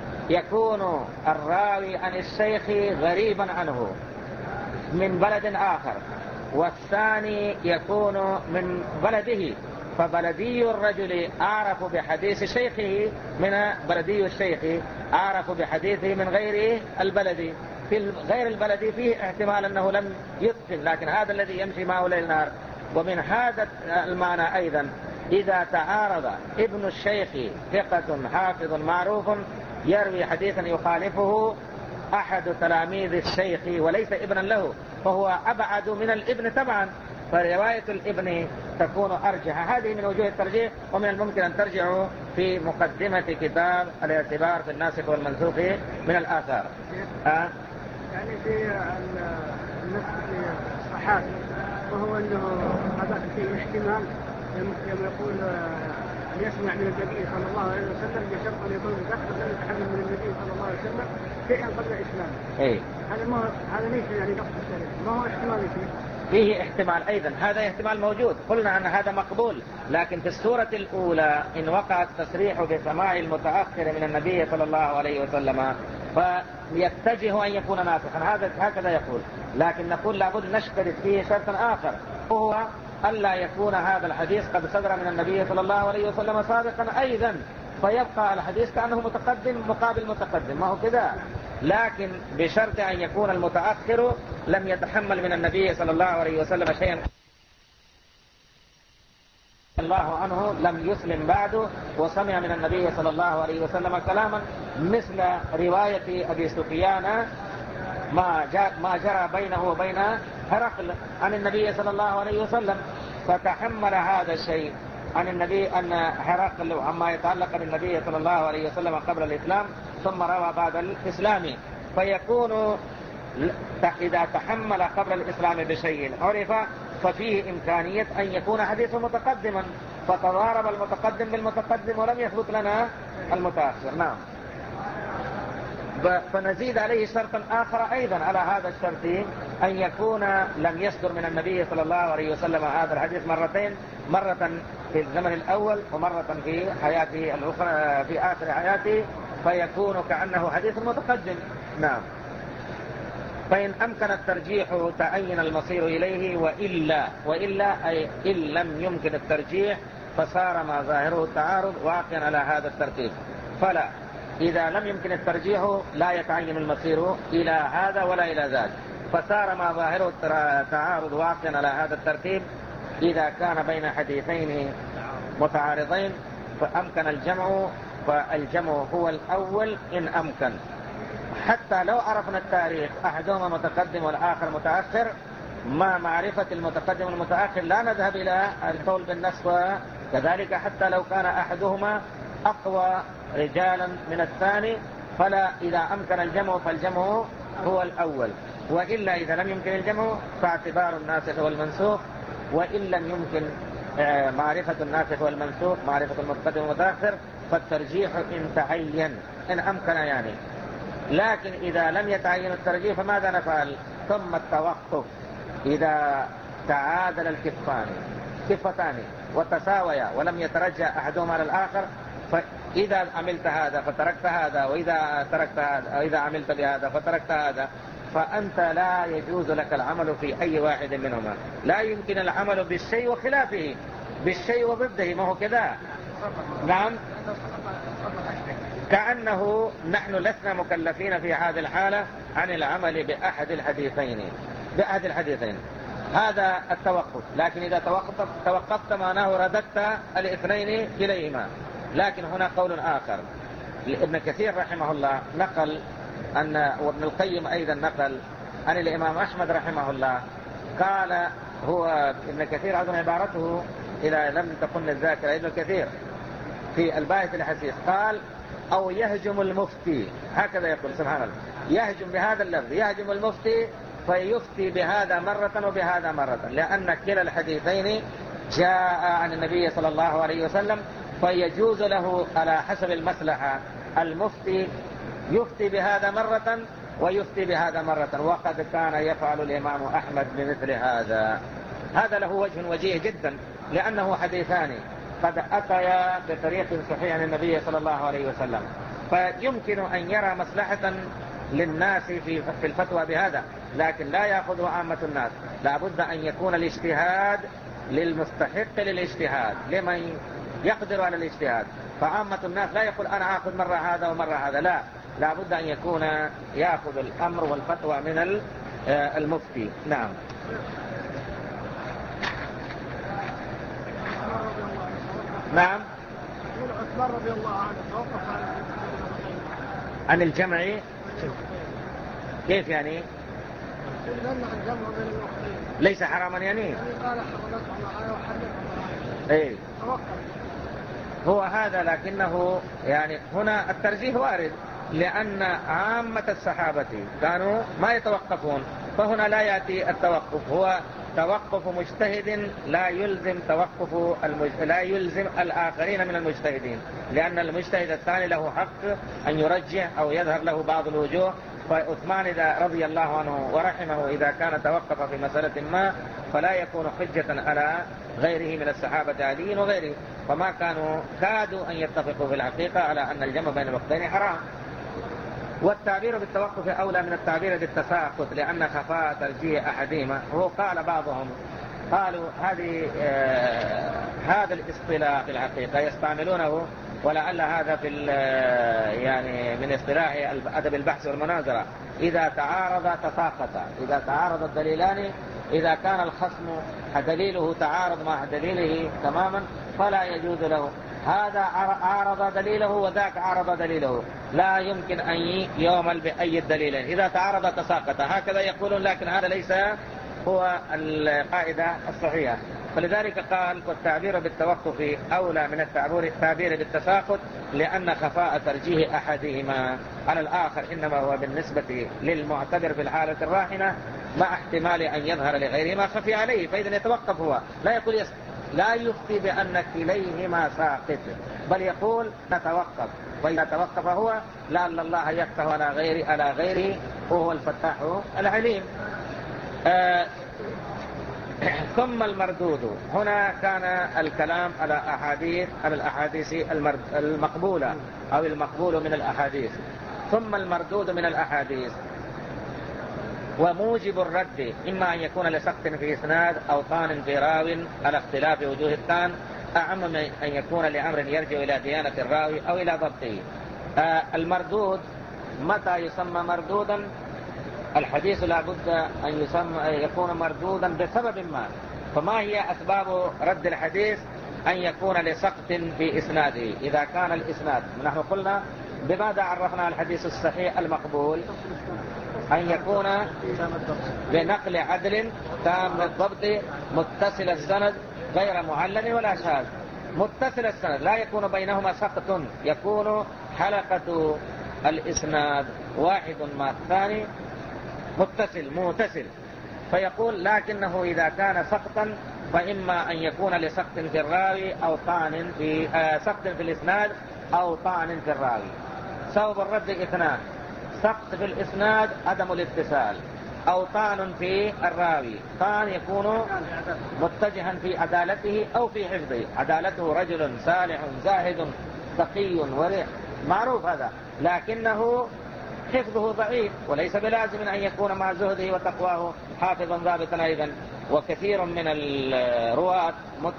يكون الراوي عن الشيخ غريبا عنه من بلد آخر، والثاني يكون من بلده، فبلدي الرجل أعرف بحديث شيخه من بلدي الشيخ أعرف بحديثه من غير البلد. في غير البلد فيه احتمال أنه لم يتقن، لكن هذا الذي يمشي معه ليل نهار. ومن هذا المعنى أيضا إذا تعارض ابن الشيخ ثقة حافظ معروف يروي حديثا يخالفه أحد تلاميذ الشيخ وليس ابنا له، فهو أبعد من الابن طبعا، فرواية الابن تكون أرجح. هذه من وجوه الترجيح، ومن الممكن أن ترجعوا في مقدمة كتاب الاعتبار في الناسخ والمنسوخ من الآثار. أه؟ يعني في النسخ في الصحابي وهو أنه هذا في احتمال يوم يقول أن يسمع من النبي صلى الله عليه وسلم بشرط أن يكون متأخر أن يتحمل من النبي صلى الله عليه وسلم شيئا قبل إسلامه. إيه. هذا ما هذا ليس يعني نقص الشريعة، ما هو احتمال فيه؟ فيه احتمال أيضا، هذا احتمال موجود، قلنا أن هذا مقبول. لكن في السورة الأولى إن وقع التصريح بسماع المتأخر من النبي صلى الله عليه وسلم فيتجه أن يكون ناسخا، هذا هكذا يقول. لكن نقول لابد نشترط فيه شرطا آخر، وهو ألا يكون هذا الحديث قد صدر من النبي صلى الله عليه وسلم سابقا أيضا، فيبقى الحديث كأنه متقدم مقابل متقدم، ما هو كذا. لكن بشرط أن يكون المتأخر لم يتحمل من النبي صلى الله عليه وسلم شيئا، الله عنه لم يسلم بعد وسمع من النبي صلى الله عليه وسلم كلاما، مثل رواية أبي سفيان ما, ما جرى بينه وبين هرقل عن النبي صلى الله عليه وسلم، فتحمل هذا الشيء عن النبي أن هرقل عما يتعلق بالنبي صلى الله عليه وسلم قبل الإسلام ثم روى بعد الإسلام، فيكون إذا تحمل قبل الإسلام بشيء عرف ففيه إمكانية أن يكون حديثه متقدما، فتضارب المتقدم بالمتقدم ولم يثبت لنا المتأخر. نعم. فنزيد عليه شرطا آخر أيضا على هذا الشرط، أن يكون لم يصدر من النبي صلى الله عليه وسلم هذا الحديث مرتين، مرة في الزمن الأول ومرة في حياته الأخرى في آخر حياته، فيكون كأنه حديث متقدم. نعم. فإن أمكن الترجيح تعين المصير إليه، وإلا وإلا أي إن لم يمكن الترجيح فصار ما ظاهره التعارض واقعا على هذا الترتيب. فلا، إذا لم يمكن الترجيح لا يتعين المصير إلى هذا ولا إلى ذاك، فصار ما ظاهره التعارض واقعا على هذا الترتيب. إذا كان بين حديثين متعارضين فأمكن الجمع، فالجمع هو الأول إن أمكن، حتى لو عرفنا التاريخ أحدهما متقدم والآخر متأخر، مع معرفة المتقدم والمتأخر لا نذهب إلى القول بالنسخ، كذلك حتى لو كان أحدهما أقوى رجالا من الثاني، فلا، إذا أمكن الجمع فالجمع هو الأول، وإلا إذا لم يمكن الجمع فاعتبار الناسخ والمنسوخ، وإن لم يمكن معرفة الناسخ والمنسوخ معرفة المتقدم والمتأخر فالترجيح إن تعين إن أمكن يعني. لكن إذا لم يتعين الترجيح فماذا نفعل؟ ثم التوقف. إذا تعادل الكفان كفتان وتساويا ولم يترجى أحدهما على الآخر، فإذا عملت هذا فتركت هذا، وإذا تركت هذا، وإذا عملت بهذا فتركت هذا، فأنت لا يجوز لك العمل في أي واحد منهما. لا يمكن العمل بالشيء وخلافه، بالشيء وضده، ما هو كذا. نعم. كأنه نحن لسنا مكلفين في هذه الحالة عن العمل بأحد الحديثين بأحد الحديثين هذا التوقف. لكن إذا توقفت, توقفت معناه رددت الاثنين إليهما. لكن هنا قول آخر، ابن كثير رحمه الله نقل أن، وابن القيم أيضا نقل عن الإمام أحمد رحمه الله، قال هو ابن كثير أظن عبارته إذا لم تكن الذاكرة، ابن كثير في الباحث الحسيس قال أو يهجم المفتي، هكذا يقول سبحان الله، يهجم بهذا اللفظ، يهجم المفتي فيفتي بهذا مرة وبهذا مرة، لأن كلا الحديثين جاء عن النبي صلى الله عليه وسلم، فيجوز له على حسب المصلحة المفتي يفتي بهذا مرة ويفتي بهذا مرة، وقد كان يفعل الإمام أحمد بمثل هذا. هذا له وجه وجيه جدا، لأنه حديثان قد أتيا بطريق صحيح عن النبي صلى الله عليه وسلم، فيمكن أن يرى مصلحة للناس في في الفتوى بهذا، لكن لا يأخذ عامة الناس. لابد أن يكون الاجتهاد للمستحق للاجتهاد، لمن يقدر على الاجتهاد. فعامة الناس لا يقول أنا أخذ مرة هذا ومرة هذا، لا، لابد أن يكون يأخذ الأمر والفتوى من المفتي. نعم. نعم. عثمان رضي الله عنه توقف عن الجمع. كيف يعني؟ ليس حراما يعني؟ ايه هو هذا، لكنه يعني هنا الترجيح وارد، لأن عامة الصحابة كانوا ما يتوقفون، فهنا لا يأتي التوقف، هو توقف مجتهد لا يلزم توقف المج... لا يلزم الآخرين من المجتهدين، لأن المجتهد الثاني له حق أن يرجح أو يظهر له بعض الوجوه. فعثمان إذا رضي الله عنه ورحمه إذا كان توقف في مسألة ما فلا يكون حجة على غيره من الصحابة علي وغيره، فما كانوا كادوا أن يتفقوا في الحقيقة على أن الجمع بين الوقتين حرام. والتعبير بالتوقف أولى من التعبير بالتساقط، لأن خفاء ترجيح أحدهما. هو قال بعضهم قالوا هذه آه هذا الاصطلاح في الحقيقة يستعملونه، ولعل هذا في يعني من اصطلاح أدب البحث والمناظرة، إذا تعارض تساقط، إذا تعارض الدليلان، إذا كان الخصم دليله تعارض مع دليله تماما فلا يجوز له، هذا عارض دليله وذاك عارض دليله، لا يمكن أن يعمل بأي الدليلين، إذا تعارض تساقط، هكذا يقولون. لكن هذا ليس هو القاعدة الصحيحة. فلذلك قال والتعبير بالتوقف أولى من التعبير بالتساقط، لأن خفاء ترجيح أحدهما على الآخر إنما هو بالنسبة للمعتبر في الحالة الراهنة مع احتمال أن يظهر لغيره ما خفي عليه، فإذا يتوقف هو، لا يقول يس... لا يفتي بأن كليهما ساقط، بل يقول نتوقف، وإذا توقف هو لعل الله يفتح على غيره على غيره وهو الفتاح العليم. آه ثم المردود، هنا كان الكلام على أحاديث على الأحاديث المقبولة أو المقبول من الأحاديث. ثم المردود من الأحاديث، وموجب الرد إما أن يكون لسقط في إسناد أو طعن في راو على اختلاف وجوه الطعن، أعم من أن يكون لأمر يرجع إلى ديانة الراوي أو إلى ضبطه. آه المردود متى يسمى مردودا؟ الحديث لا بد أن يسمى يكون مردودا بسبب ما. فما هي أسباب رد الحديث؟ أن يكون لسقط في إسناده. إذا كان الإسناد، نحن قلنا بماذا عرفنا الحديث الصحيح المقبول؟ أن يكون بنقل عدل تام الضبط متصل السند غير معلل ولا شاذ. متصل السند لا يكون بينهما سقط، يكون حلقة الإسناد واحد مع الثاني متصل متصل. فيقول لكنه إذا كان سقطا فإما أن يكون لسقط في الراوي أو طعن في آه سقط في الإسناد أو طعن في الراوي. سبب الرد اثنان: سقط في الإسناد عدم الاتصال، أو طعن في الراوي. طعن يكون متجها في عدالته أو في حفظه، عدالته رجل صالح زاهد تقي ورع معروف هذا، لكنه حفظه ضعيف، وليس بلازم أن يكون مع زهده وتقواه حافظا ضابطا أيضا. وكثير من الرواة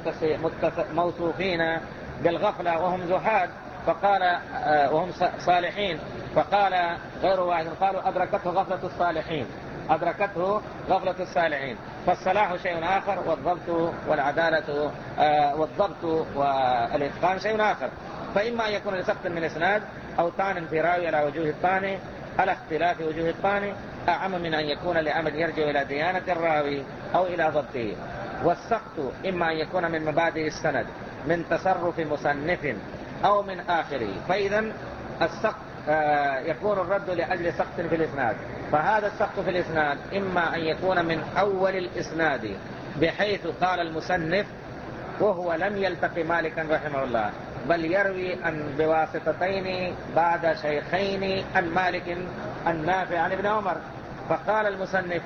موصوفين بالغفلة وهم زهاد، فقال وهم صالحين، فقال غير واحد قالوا أدركته غفلة الصالحين، أدركته غفلة الصالحين. فالصلاح شيء آخر، والضبط والعدالة والضبط والإتقان شيء آخر. فإما أن يكون لسقط من إسناد أو طعن في راوي على وجوه الطعن على اختلاف وجوه الطعن، أعم من أن يكون لأمر يرجع إلى ديانة الراوي أو إلى ضبطه. والسقط إما أن يكون من مبادئ السند من تصرف مصنف أو من آخره. فإذا السقط آه يكون الرد لأجل سقط في الإسناد، فهذا السقط في الإسناد إما أن يكون من أول الإسناد بحيث قال المصنف وهو لم يلتقي مالكا رحمه الله، بل يروي أن بواسطتين بعد شيخين عن مالك النافع عن ابن عمر، فقال المصنف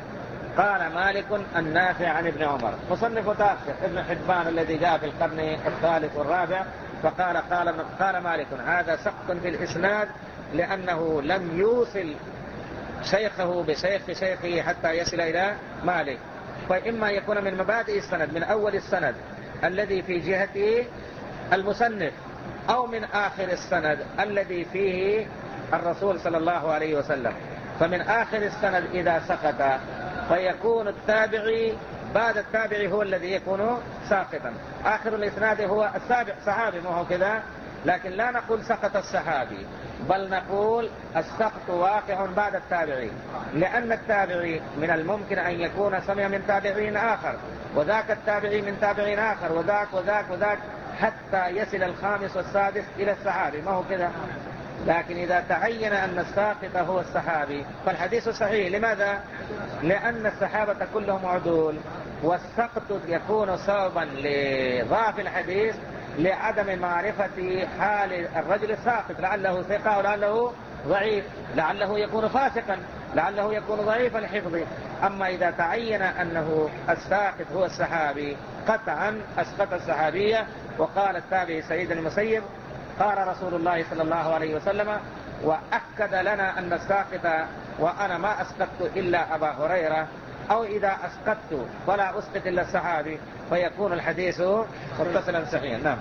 قال مالك النافع عن ابن عمر. مصنف تاخر ابن حبان الذي جاء في القرن الثالث والرابع، فقال قال, قال مالك هذا سقط في الإسناد لأنه لم يوصل شيخه بشيخ شيخه حتى يصل إلى مالك. فإما يكون من مبادئ السند من أول السند الذي في جهته المصنف، أو من آخر السند الذي فيه الرسول صلى الله عليه وسلم. فمن آخر السند إذا سقط فيكون التابعي بعد التابعي هو الذي يكون ساقطا. آخر الإسناد هو السابع صحابي، ما هو كذا، لكن لا نقول سقط الصحابي، بل نقول السقط واقع بعد التابعي، لأن التابعي من الممكن أن يكون سمع من تابعين آخر، وذاك التابعي من تابعين آخر، وذاك وذاك وذاك حتى يصل الخامس والسادس إلى الصحابي، ما هو كذا. لكن إذا تعين أن الساقط هو الصحابي فالحديث صحيح. لماذا؟ لأن الصحابة كلهم عدول، والسقط يكون سببا لضعف الحديث لعدم معرفة حال الرجل الساقط، لعله ثقة ولعله ضعيف، لعله يكون فاسقا، لعله يكون ضعيف الحفظ. أما إذا تعين أنه الساقط هو الصحابي قطعا أسقط الصحابية. وقال التابعي سيد المسيب قال رسول الله صلى الله عليه وسلم وأكد لنا أن الساقط وأنا ما أسقطت إلا أبا هريرة، أو إذا أسقطت فلا أسقط إلا الصحابي، فيكون الحديث متصلا صحيحا. نعم.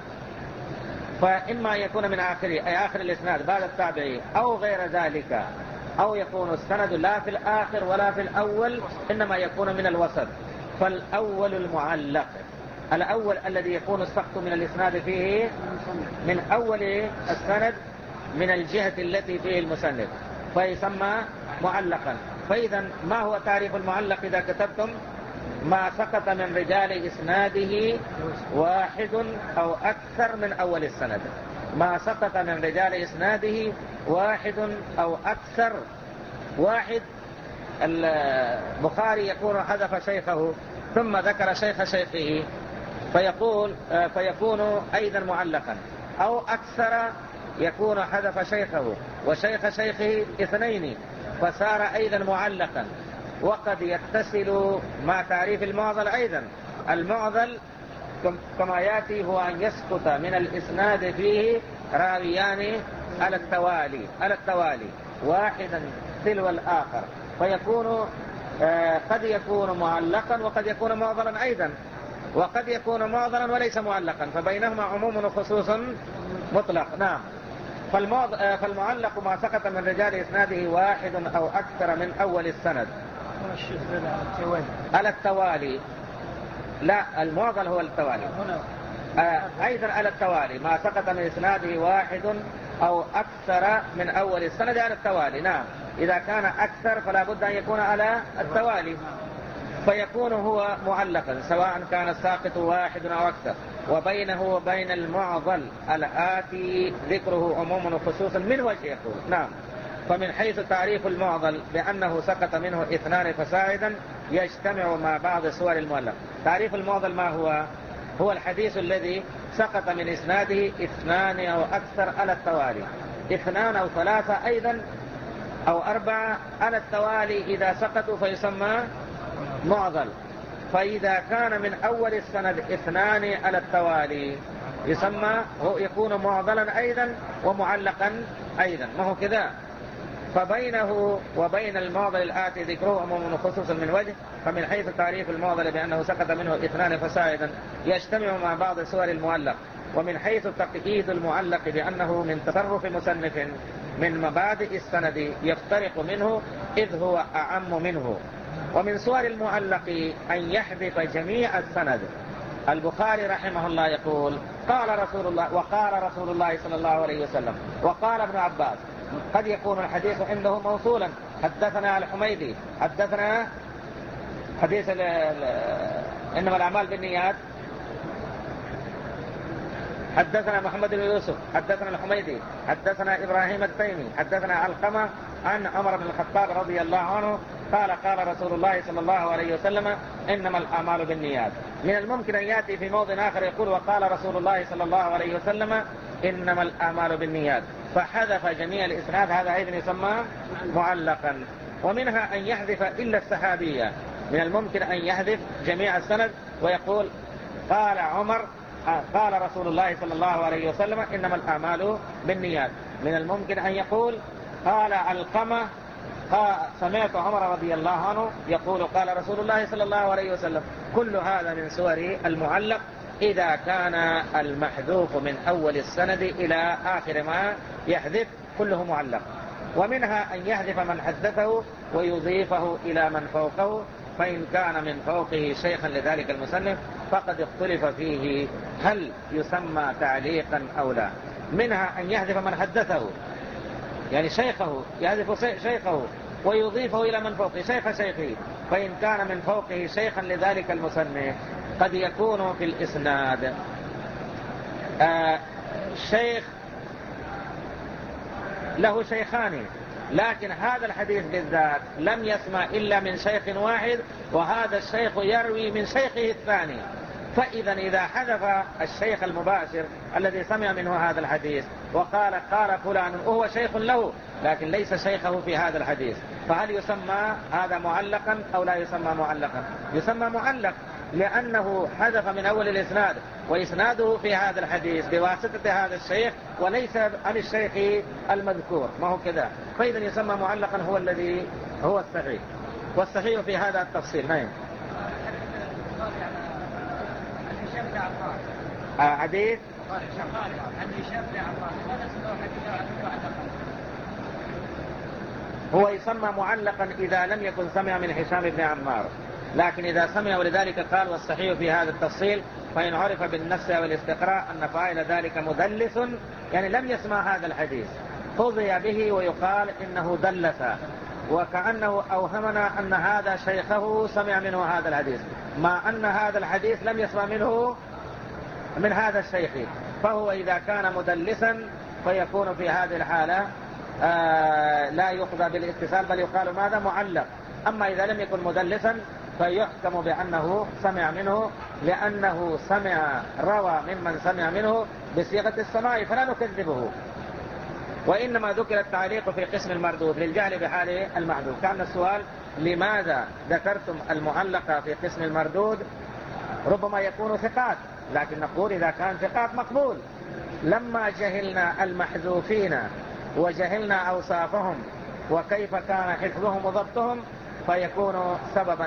فإما يكون من آخره أي آخر الإسناد بعد التابعي أو غير ذلك، أو يكون السند لا في الآخر ولا في الأول، إنما يكون من الوسط. فالأول المعلق، الأول الذي يكون السقط من الإسناد فيه من أول السند من الجهة التي فيه المسند فيسمى معلقا. فإذا ما هو تعريف المعلق إذا كتبتم؟ ما سقط من رجال إسناده واحد أو أكثر من أول السند. ما سقط من رجال إسناده واحد أو أكثر. واحد البخاري يكون حذف شيخه ثم ذكر شيخ شيخه فيقول فيكون أيضا معلقا، أو أكثر يكون حذف شيخه وشيخ شيخه اثنين فصار أيضا معلقا. وقد يتصل مع تعريف المعضل أيضا. المعضل كما يأتي هو أن يسقط من الإسناد فيه راويان على التوالي على التوالي واحدا تلو الآخر، فيكون آه قد يكون معلقا وقد يكون معضلا أيضا، وقد يكون معضلا وليس معلقا، فبينهما عموم وخصوص مطلق. نعم. فالمعلق ما سقط من رجال إسناده واحد أو أكثر من أول السند على التوالي. لا، المعضل هو التوالي. آه أيضا على التوالي ما سقط من إسناده واحد أو أكثر من أول السند على التوالي. نعم. إذا كان أكثر فلا بد أن يكون على التوالي، فيكون هو معلقا سواء كان الساقط واحد أو أكثر. وبينه وبين المعضل الآتي ذكره عموما وخصوصا من وجه يقول. نعم. فمن حيث تعريف المعضل بأنه سقط منه اثنان فساعدا يجتمع مع بعض صور المعلق. تعريف المعضل ما هو؟ هو الحديث الذي سقط من إسناده اثنان أو أكثر على التوالي، اثنان أو ثلاثة أيضا أو أربعة على التوالي إذا سقطوا فيسمى معضل. فإذا كان من أول السند اثنان على التوالي يسمى هو يكون معضلا أيضا ومعلقا أيضا، ما هو كذا. فبينه وبين المعضل الآتي ذكره عموما خصوصا من وجه. فمن حيث تعريف المعضل بأنه سقط منه اثنان فساعدا يجتمع مع بعض صور المعلق. ومن حيث تقييد المعلق بأنه من تصرف مصنف من مبادئ السند يفترق منه إذ هو أعم منه. ومن صور المعلق أن يحذف جميع السند. البخاري رحمه الله يقول قال رسول الله وقال رسول الله صلى الله عليه وسلم وقال ابن عباس. قد يكون الحديث عنده موصولا، حدثنا الحميدي، حدثنا حديث إنما الأعمال بالنيات، حدثنا محمد بن يوسف، حدثنا الحميدي، حدثنا إبراهيم التيمي، حدثنا علقمة عن عمر بن الخطاب رضي الله عنه قال قال رسول الله صلى الله عليه وسلم إنما الأعمال بالنيات. من الممكن أن يأتي في موضع آخر يقول وقال رسول الله صلى الله عليه وسلم إنما الأعمال بالنيات، فحذف جميع الإسناد، هذا أيضا يسمى معلقا. ومنها أن يحذف إلا السحابية. من الممكن أن يحذف جميع السند ويقول قال عمر قال رسول الله صلى الله عليه وسلم إنما الأعمال بالنيات. من الممكن أن يقول قال علقمة سمعت عمر رضي الله عنه يقول قال رسول الله صلى الله عليه وسلم. كل هذا من صور المعلق إذا كان المحذوف من أول السند إلى آخر ما يحذف كله معلق. ومنها أن يحذف من حدثه ويضيفه إلى من فوقه، فإن كان من فوقه شيخا لذلك المصنف فقد اختلف فيه هل يسمى تعليقا أو لا. منها أن يحذف من حدثه، يعني شيخه يحذف شيخه ويضيفه إلى من فوقه شيخ شيخه، فإن كان من فوقه شيخا لذلك المصنف قد يكون في الإسناد آه شيخ له شيخان، لكن هذا الحديث بالذات لم يسمع إلا من شيخ واحد، وهذا الشيخ يروي من شيخه الثاني. فإذا إذا حذف الشيخ المباشر الذي سمع منه هذا الحديث وقال قال فلان وهو شيخ له لكن ليس شيخه في هذا الحديث، فهل يسمى هذا معلقا أو لا يسمى معلقا؟ يسمى معلق، لأنه حذف من أول الإسناد وإسناده في هذا الحديث بواسطة هذا الشيخ وليس عن الشيخ المذكور، ما هو كذا. فإذا يسمى معلقا هو الذي هو الصحيح، والصحيح في هذا التفصيل. نعم. حديث هو يسمى معلقا إذا لم يكن سمع من هشام بن عمار، لكن إذا سمع، ولذلك قال والصحيح في هذا التفصيل فإن عرف بالنفس والاستقراء أن فاعل ذلك مدلس، يعني لم يسمع هذا الحديث قضي به ويقال إنه دلس، وكأنه أوهمنا أن هذا شيخه سمع منه هذا الحديث. مع أن هذا الحديث لم يسمع منه من هذا الشيخ، فهو إذا كان مدلسا فيكون في هذه الحالة آه لا يقضى بالاتصال، بل يقال ماذا؟ معلق. أما إذا لم يكن مدلسا فيحكم بأنه سمع منه، لأنه سمع روى ممن سمع منه بصيغة السماع، فلا نكذبه. وإنما ذكر التعليق في قسم المردود للجهل بحال المحذوف. كان السؤال لماذا ذكرتم المعلق في قسم المردود؟ ربما يكون ثقات، لكن نقول إذا كان ثقات مقبول. لما جهلنا المحذوفين وجهلنا أوصافهم وكيف كان حفظهم وضبطهم فيكون سببا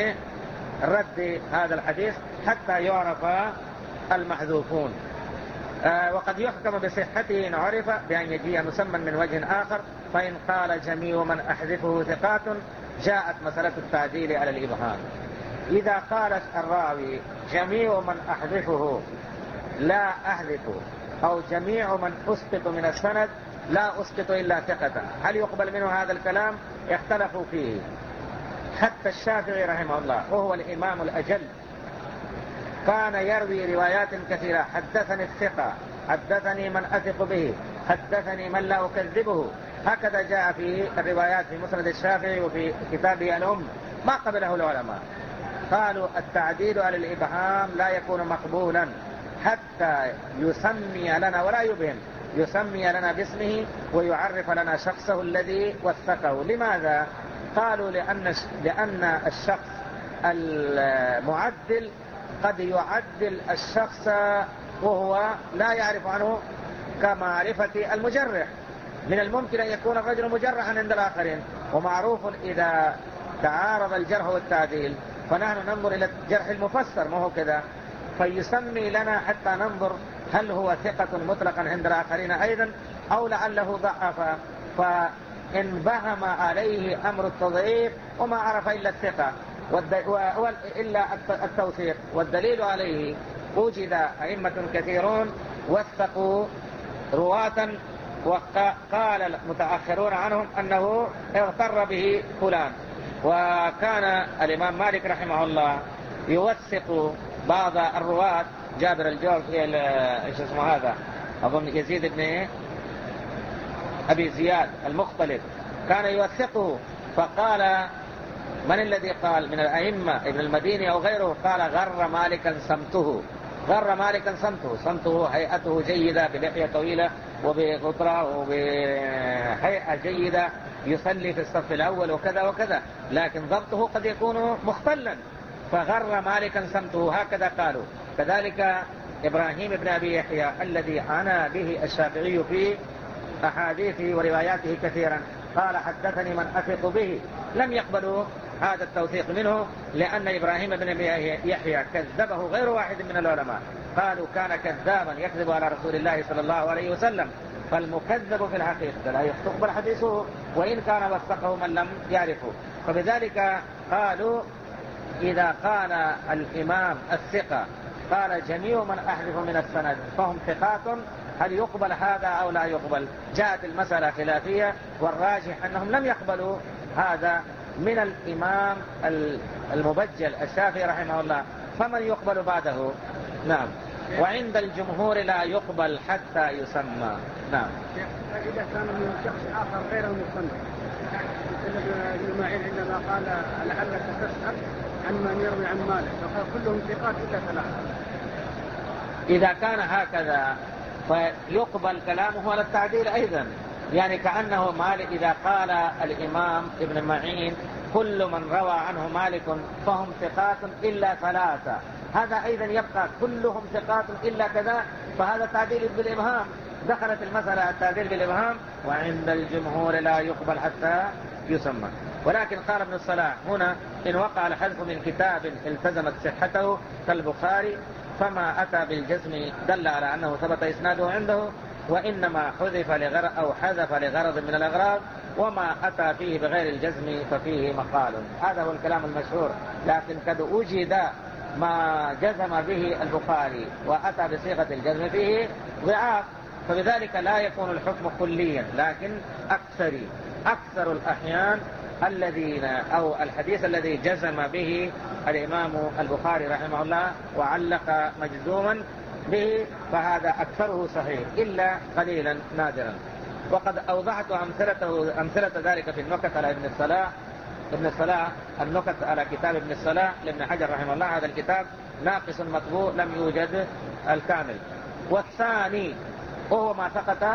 لرد هذا الحديث حتى يعرف المحذوفون. آه وقد يحكم بصحته إن عرف بأن يجيء مسمى من وجه آخر، فإن قال جميع من أحذفه ثقات جاءت مسألة التعديل على الإبهام. إذا قال الراوي جميع من أحذفه لا أحذفه، أو جميع من أسقط من السند لا أسقط إلا ثقة، هل يقبل منه هذا الكلام؟ اختلفوا فيه. حتى الشافعي رحمه الله وهو الإمام الأجل كان يروي روايات كثيرة: حدثني الثقة، حدثني من أثق به، حدثني من لا أكذبه. هكذا جاء في الروايات في مسند الشافعي وفي كتابه الأم، ما قبله العلماء. قالوا التعديل على الإبهام لا يكون مقبولا حتى يسمي لنا ولا يبهم، يسمي لنا باسمه ويعرف لنا شخصه الذي وثقه. لماذا؟ قالوا لأن لأن الشخص المعدل قد يعدل الشخص وهو لا يعرف عنه كمعرفة المجرح. من الممكن أن يكون الرجل مجرحا عند الآخرين، ومعروف إذا تعارض الجرح والتعديل فنحن ننظر إلى الجرح المفسر، ما هو كذا، فيسمي لنا حتى ننظر هل هو ثقة مطلقا عند الآخرين أيضا أو لعله ضعف، فإن بهم عليه أمر التضعيف وما عرف إلا الثقة إلا التوثيق. والدليل عليه وجد أئمة كثيرون وثقوا رواة وقال المتأخرون عنهم أنه اغتر به فلان. وكان الإمام مالك رحمه الله يوثق بعض الرواة، جابر الجوف ايش اسمه هذا، أظن يزيد بن أبي زياد المختلف، كان يوثقه. فقال من الذي قال من الأئمة ابن المديني أو غيره؟ قال غر مالكا سمته، غر مالكا سمته، سمته هيئته جيدة بلحية طويلة وبغطرة وبهيئة جيدة، يصلي في الصف الأول وكذا وكذا، لكن ضبطه قد يكون مختلا، فغر مالكا سمته، هكذا قالوا. كذلك إبراهيم بن أبي يحيى الذي عنا به الشافعي في أحاديثه ورواياته كثيرا قال حدثني من أثق به، لم يقبلوا هذا التوثيق منه، لأن إبراهيم بن أبي يحيى كذبه غير واحد من العلماء، قالوا كان كذابا يكذب على رسول الله صلى الله عليه وسلم. فالمكذب في الحقيقة لا يقبل حديثه وإن كان وثقه من لم يعرفه. فبذلك قالوا إذا قال الإمام الثقة قال جميع من أحذف من السند فهم ثقات، هل يقبل هذا أو لا يقبل؟ جاءت المسألة خلافية، والراجح أنهم لم يقبلوا هذا من الإمام المبجل الشافعي رحمه الله، فمن يقبل بعده؟ نعم. وعند الجمهور لا يقبل حتى يسمى. نعم. إذا كان من شخص آخر غير المصنف، مثل ابن معين عندما قال لعلك تسأل عن من يروي عن مالك، فقال كلهم ثقات إلا ثلاثة. إذا كان هكذا فيقبل كلامه على التعديل أيضا، يعني كأنه مالك إذا قال الإمام ابن معين كل من روى عنه مالك فهم ثقات إلا ثلاثة، هذا أيضا يبقى كلهم ثقات إلا كذا، فهذا تعديل بالإبهام، دخلت المسألة التعديل بالإبهام. وعند الجمهور لا يقبل حتى يسمى. ولكن قال ابن الصلاح هنا إن وقع الحذف من كتاب التزمت صحته كالبخاري فما أتى بالجزم دل على أنه ثبت إسناده عنده، وإنما حذف لغرض أو حذف لغرض من الأغراض، وما أتى فيه بغير الجزم ففيه مقال. هذا هو الكلام المشهور. لكن قد وجد ما جزم به البخاري وأتى بصيغة الجزم فيه ضعاف، فبذلك لا يكون الحكم كليا، لكن أكثر أكثر الأحيان الذين أو الحديث الذي جزم به الإمام البخاري رحمه الله وعلق مجزوما به، فهذا أكثره صحيح إلا قليلا نادرا. وقد أوضحت أمثلته أمثلة ذلك في النكت على ابن الصلاح ابن الصلاح النكت على كتاب ابن الصلاح لابن حجر رحمه الله. هذا الكتاب ناقص مطبوع لم يوجد الكامل. والثاني وهو ما سقط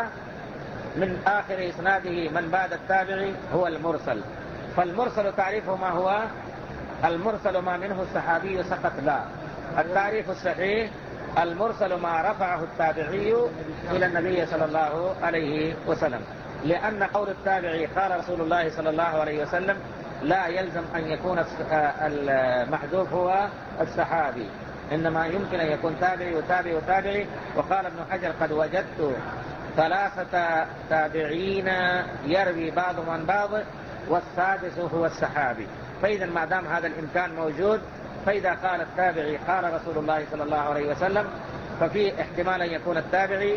من آخر إسناده من بعد التابعي هو المرسل. فالمرسل تعريفه ما هو؟ المرسل ما منه الصحابي سقط. لا، التعريف الصحيح المرسل ما رفعه التابعي إلى النبي صلى الله عليه وسلم، لأن قول التابعي قال رسول الله صلى الله عليه وسلم لا يلزم أن يكون المحذوف هو الصحابي، إنما يمكن أن يكون تابعي وتابعي وتابعي. وقال ابن حجر قد وجدت ثلاثة تابعين يروي بعضهم عن بعض والسادس هو الصحابي. فإذا ما دام هذا الإمكان موجود، فإذا قال التابعي قال رسول الله صلى الله عليه وسلم، ففيه احتمال أن يكون التابعي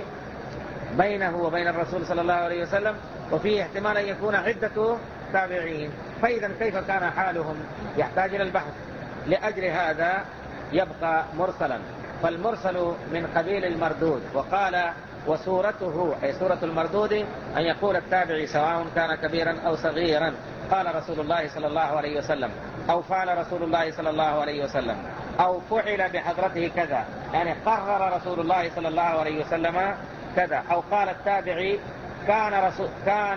بينه وبين الرسول صلى الله عليه وسلم، وفيه احتمال أن يكون عدة تابعين. فإذا كيف كان حالهم؟ يحتاج إلى البحث. لأجل هذا يبقى مرسلا. فالمرسل من قبيل المردود. وقال وصورته أي صورة المردود أن يقول التابعي سواء كان كبيرا أو صغيرا قال رسول الله صلى الله عليه وسلم، أو فعل رسول الله صلى الله عليه وسلم، أو فعل بحضرته كذا، يعني قرر رسول الله صلى الله عليه وسلم كذا، أو قال التابعي كان رسول كان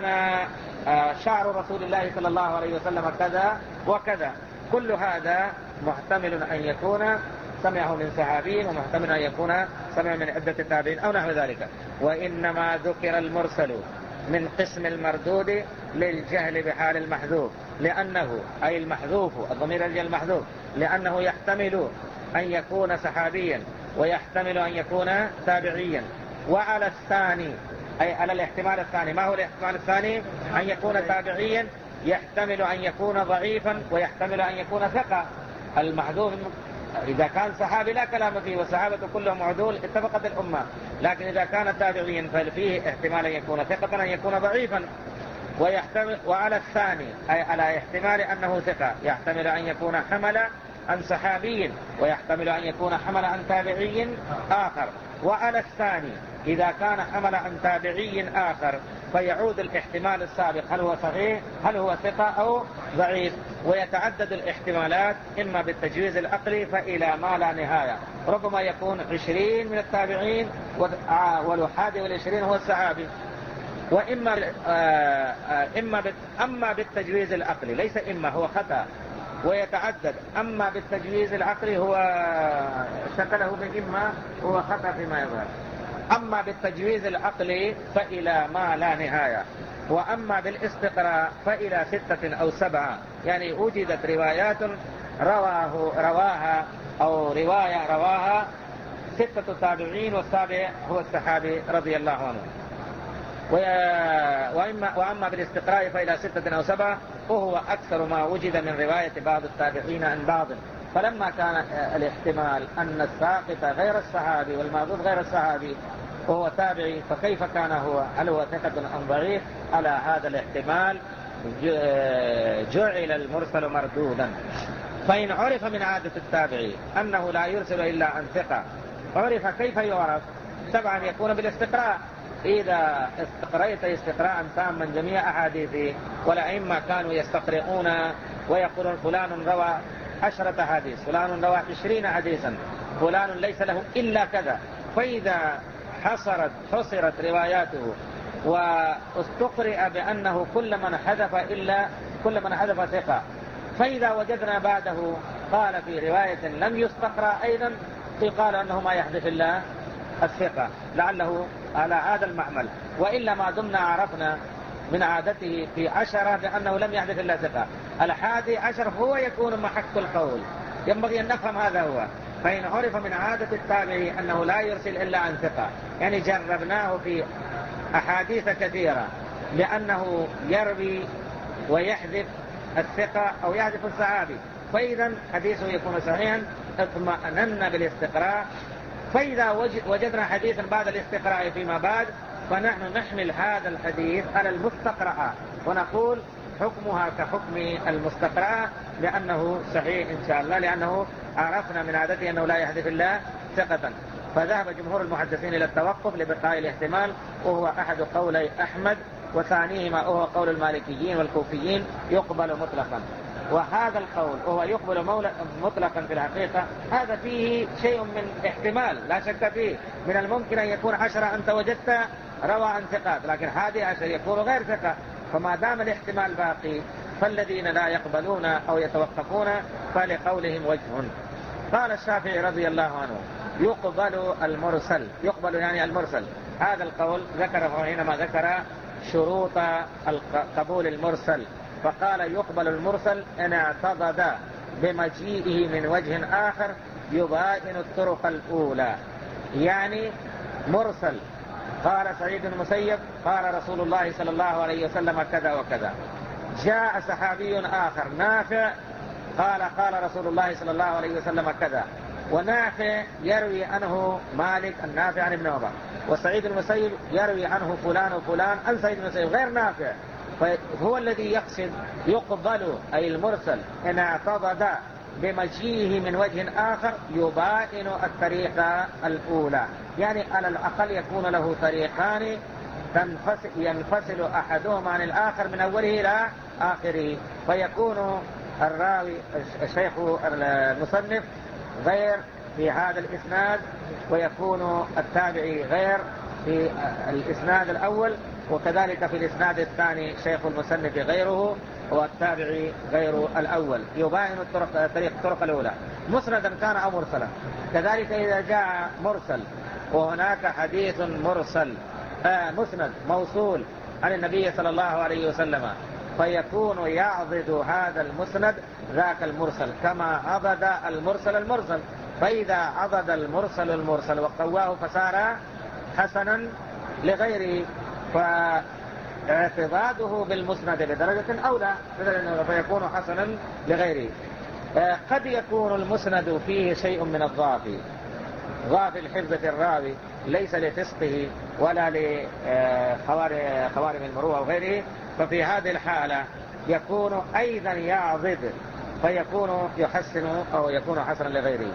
شعر رسول الله صلى الله عليه وسلم كذا وكذا. كل هذا محتمل أن يكون سمعه من صحابي، ومحتمل أن يكون سمع من عدة تابعين أو نحو ذلك. وإنما ذكر المرسل من قسم المردود للجهل بحال المحذوف، لأنه أي المحذوف الضمير يرجع المحذوف، لأنه يحتمل أن يكون صحابيا ويحتمل أن يكون تابعيا. وعلى الثاني أي على الاحتمال الثاني. ما هو الاحتمال الثاني؟ أن يكون تابعيا يحتمل أن يكون ضعيفا ويحتمل أن يكون ثقة. المحذوف إذا كان صحابي لا كلام فيه، والصحابة كلهم عدول اتفقت الأمة، لكن إذا كان تابعيا ففيه احتمال أن يكون ثقة أن يكون ضعيفا. ويحتمل وعلى الثاني أي على احتمال أنه ثقة يحتمل أن يكون حمل عن صحابي، ويحتمل أن يكون حمل عن تابعي آخر. وعلى الثاني إذا كان حمل عن تابعي آخر فيعود الاحتمال السابق هل هو صحيح هل هو ثقة أو ضعيف، ويتعدد الاحتمالات إما بالتجويز العقلي فإلى ما لا نهاية. ربما يكون عشرين من التابعين والحادي والعشرين هو الصحابي. وإما إما أما بالتجويز العقلي ليس إما هو خطأ ويتعدد. أما بالتجويز العقلي هو شكله بإما هو خطأ فيما يظهر. أما بالتجويز العقلي فإلى ما لا نهاية. وأما بالاستقراء فإلى ستة أو سبعة، يعني وجدت روايات رواه رواها أو رواية رواها ستة تابعين والسابع هو الصحابي رضي الله عنه. وإما وأما بالاستقراء فإلى ستة أو سبعة، وهو أكثر ما وجد من رواية بعض التابعين عن بعض. فلما كان الاحتمال أن الساقط غير الصحابي والمعذوف غير الصحابي وهو تابعي، فكيف كان هو؟ هل هو ثقة أم ضعيف؟ على هذا الاحتمال جعل المرسل مردودا. فإن عرف من عادة التابعي أنه لا يرسل إلا عن ثقة، عرف كيف يعرف؟ طبعا يكون بالاستقراء. إذا استقرأت استقراء تاما جميع أحاديثه، والأئمة كانوا يستقرؤون ويقولون فلان روى عشرة حديث، فلان روى عشرين حديثا، فلان ليس له إلا كذا. فإذا حصرت حصرت رواياته واستقرأ بأنه كل من حذف إلا كل من حذف ثقة، فإذا وجدنا بعده قال في رواية لم يستقرأ أيضا قال أنه ما يحذف إلا الثقة، لعله على هذا المعمل. وإلا ما دمنا عرفنا من عادته في عشرة بأنه لم يحدث إلا ثقة، الحادي عشر هو يكون محك القول. ينبغي أن نفهم هذا هو. فإن عرف من عادة التابعي أنه لا يرسل إلا عن ثقة، يعني جربناه في أحاديث كثيرة لأنه يروي ويحذف الثقة أو يحذف الصحابي، فإذا حديثه يكون صحيحا، اطمأننا بالاستقراء. فإذا وجدنا حديثا بعد الاستقراء فيما بعد، فنحن نحمل هذا الحديث على المستقرأ ونقول حكمها كحكم المستقرأ لأنه صحيح إن شاء الله، لأنه عرفنا من عادته أنه لا يحدث إلا ثقة. فذهب جمهور المحدثين إلى التوقف لبقاء الاحتمال، وهو أحد قولي أحمد، وثانيهما هو قول المالكيين والكوفيين يقبل مطلقا. وهذا القول وهو يقبل مطلقا في الحقيقة هذا فيه شيء من احتمال لا شك فيه. من الممكن أن يكون عشرة أنت وجدت روى عن ثقات، لكن هذه عشر يكون غير ثقة. فما دام الاحتمال باقي فالذين لا يقبلون أو يتوقفون فلقولهم وجه. قال الشافعي رضي الله عنه يقبل المرسل، يقبل يعني المرسل. هذا القول ذكره حينما ذكر شروط قبول المرسل، فقال يقبل المرسل إن اعتضد بمجيئه من وجه آخر يباين الطرق الأولى. يعني مرسل قال سعيد بن المسيب قال رسول الله صلى الله عليه وسلم كذا وكذا، جاء صحابي آخر نافع قال قال رسول الله صلى الله عليه وسلم كذا، ونافع يروي عنه مالك النافع عن ابن عمر، وسعيد بن المسيب يروي عنه فلان وفلان عن سعيد بن المسيب غير نافع. فهو الذي يقصد يقبل أي المرسل إن اعتضد بمجيئه من وجه آخر يباين الطريقة الأولى، يعني على الأقل يكون له طريقان ينفصل أحدهما عن الآخر من أوله إلى آخره، فيكون الراوي الشيخ المصنف غير في هذا الإسناد، ويكون التابعي غير في الإسناد الأول، وكذلك في الإسناد الثاني شيخ المصنف غيره والتابعي غير الأول، يباين الطرق طريق الطرق الأولى مسندا كان أو مرسلا. كذلك إذا جاء مرسل وهناك حديث مرسل آه مسند موصول عن النبي صلى الله عليه وسلم، فيكون يعضد هذا المسند ذاك المرسل كما عضد المرسل المرسل. فإذا عضد المرسل المرسل وقواه فصار حسنا لغيره، فاعتضاده بالمسند بدرجة أولى فيكون حسنا لغيره. قد يكون المسند فيه شيء من الضعف، ضعف الحفظ في الراوي ليس لفسقه ولا لخوارم المروءة وغيره، ففي هذه الحالة يكون أيضا يعضد فيكون يحسن أو يكون حسنا لغيره.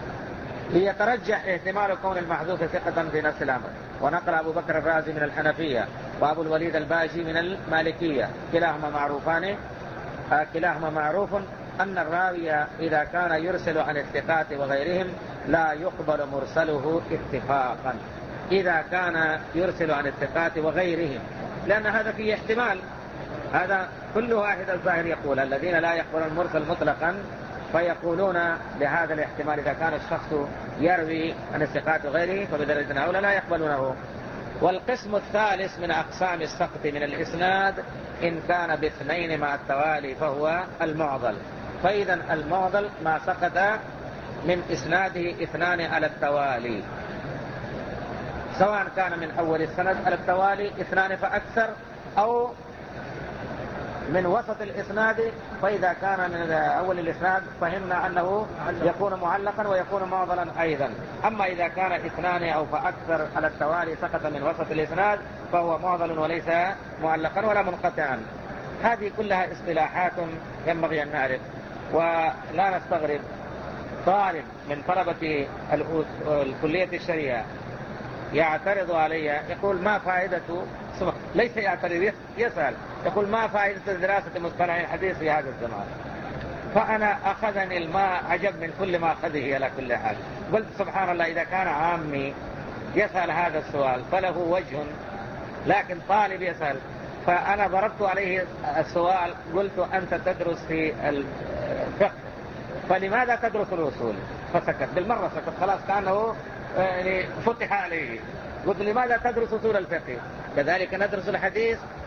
ليترجح احتمال كون المحذوف ثقة في نفس الأمر. ونقل أبو بكر الرازي من الحنفية وأبو الوليد الباجي من المالكية كلاهما معروفان كلاهما معروف أن الراوي إذا كان يرسل عن الثقات وغيرهم لا يقبل مرسله اتفاقا، إذا كان يرسل عن الثقات وغيرهم، لأن هذا فيه احتمال. هذا كل واحد الظاهر يقول الذين لا يقبلون المرسل مطلقا فيقولون لهذا الاحتمال إذا كان الشخص يروي عن الثقات وغيره فبدرجة أولى لا يقبلونه. والقسم الثالث من أقسام السقط من الإسناد إن كان باثنين مع التوالي فهو المعضل. فإذا المعضل ما سقط من إسناده اثنان على التوالي، سواء كان من أول السند على التوالي اثنان فأكثر، أو من وسط الإسناد. فإذا كان من أول الإسناد فهمنا أنه يكون معلقا ويكون معضلا أيضا. أما إذا كان اثنان أو فأكثر على التوالي سقط من وسط الإسناد فهو معضل وليس معلقا ولا منقطعا. هذه كلها اصطلاحات ينبغي أن نعرف، ولا نستغرب طالب من طلبة الكلية الشريعة يعترض علي يقول ما فائدة، ليس يعترض يسأل يقول ما فائدة دراسة مصطلح الحديث في هذا الزمان. فأنا أخذني الماء عجب من كل ما أخذه على كل حال. قلت سبحان الله إذا كان عامي يسأل هذا السؤال فله وجه، لكن طالب يسأل. فأنا ضربت عليه السؤال قلت أنت تدرس في الفقه فلماذا تدرس الأصول؟ فسكت بالمرة، سكت خلاص كأنه يعني فتح عليه. قلت لماذا تدرس أصول الفقه؟ كذلك ندرس الحديث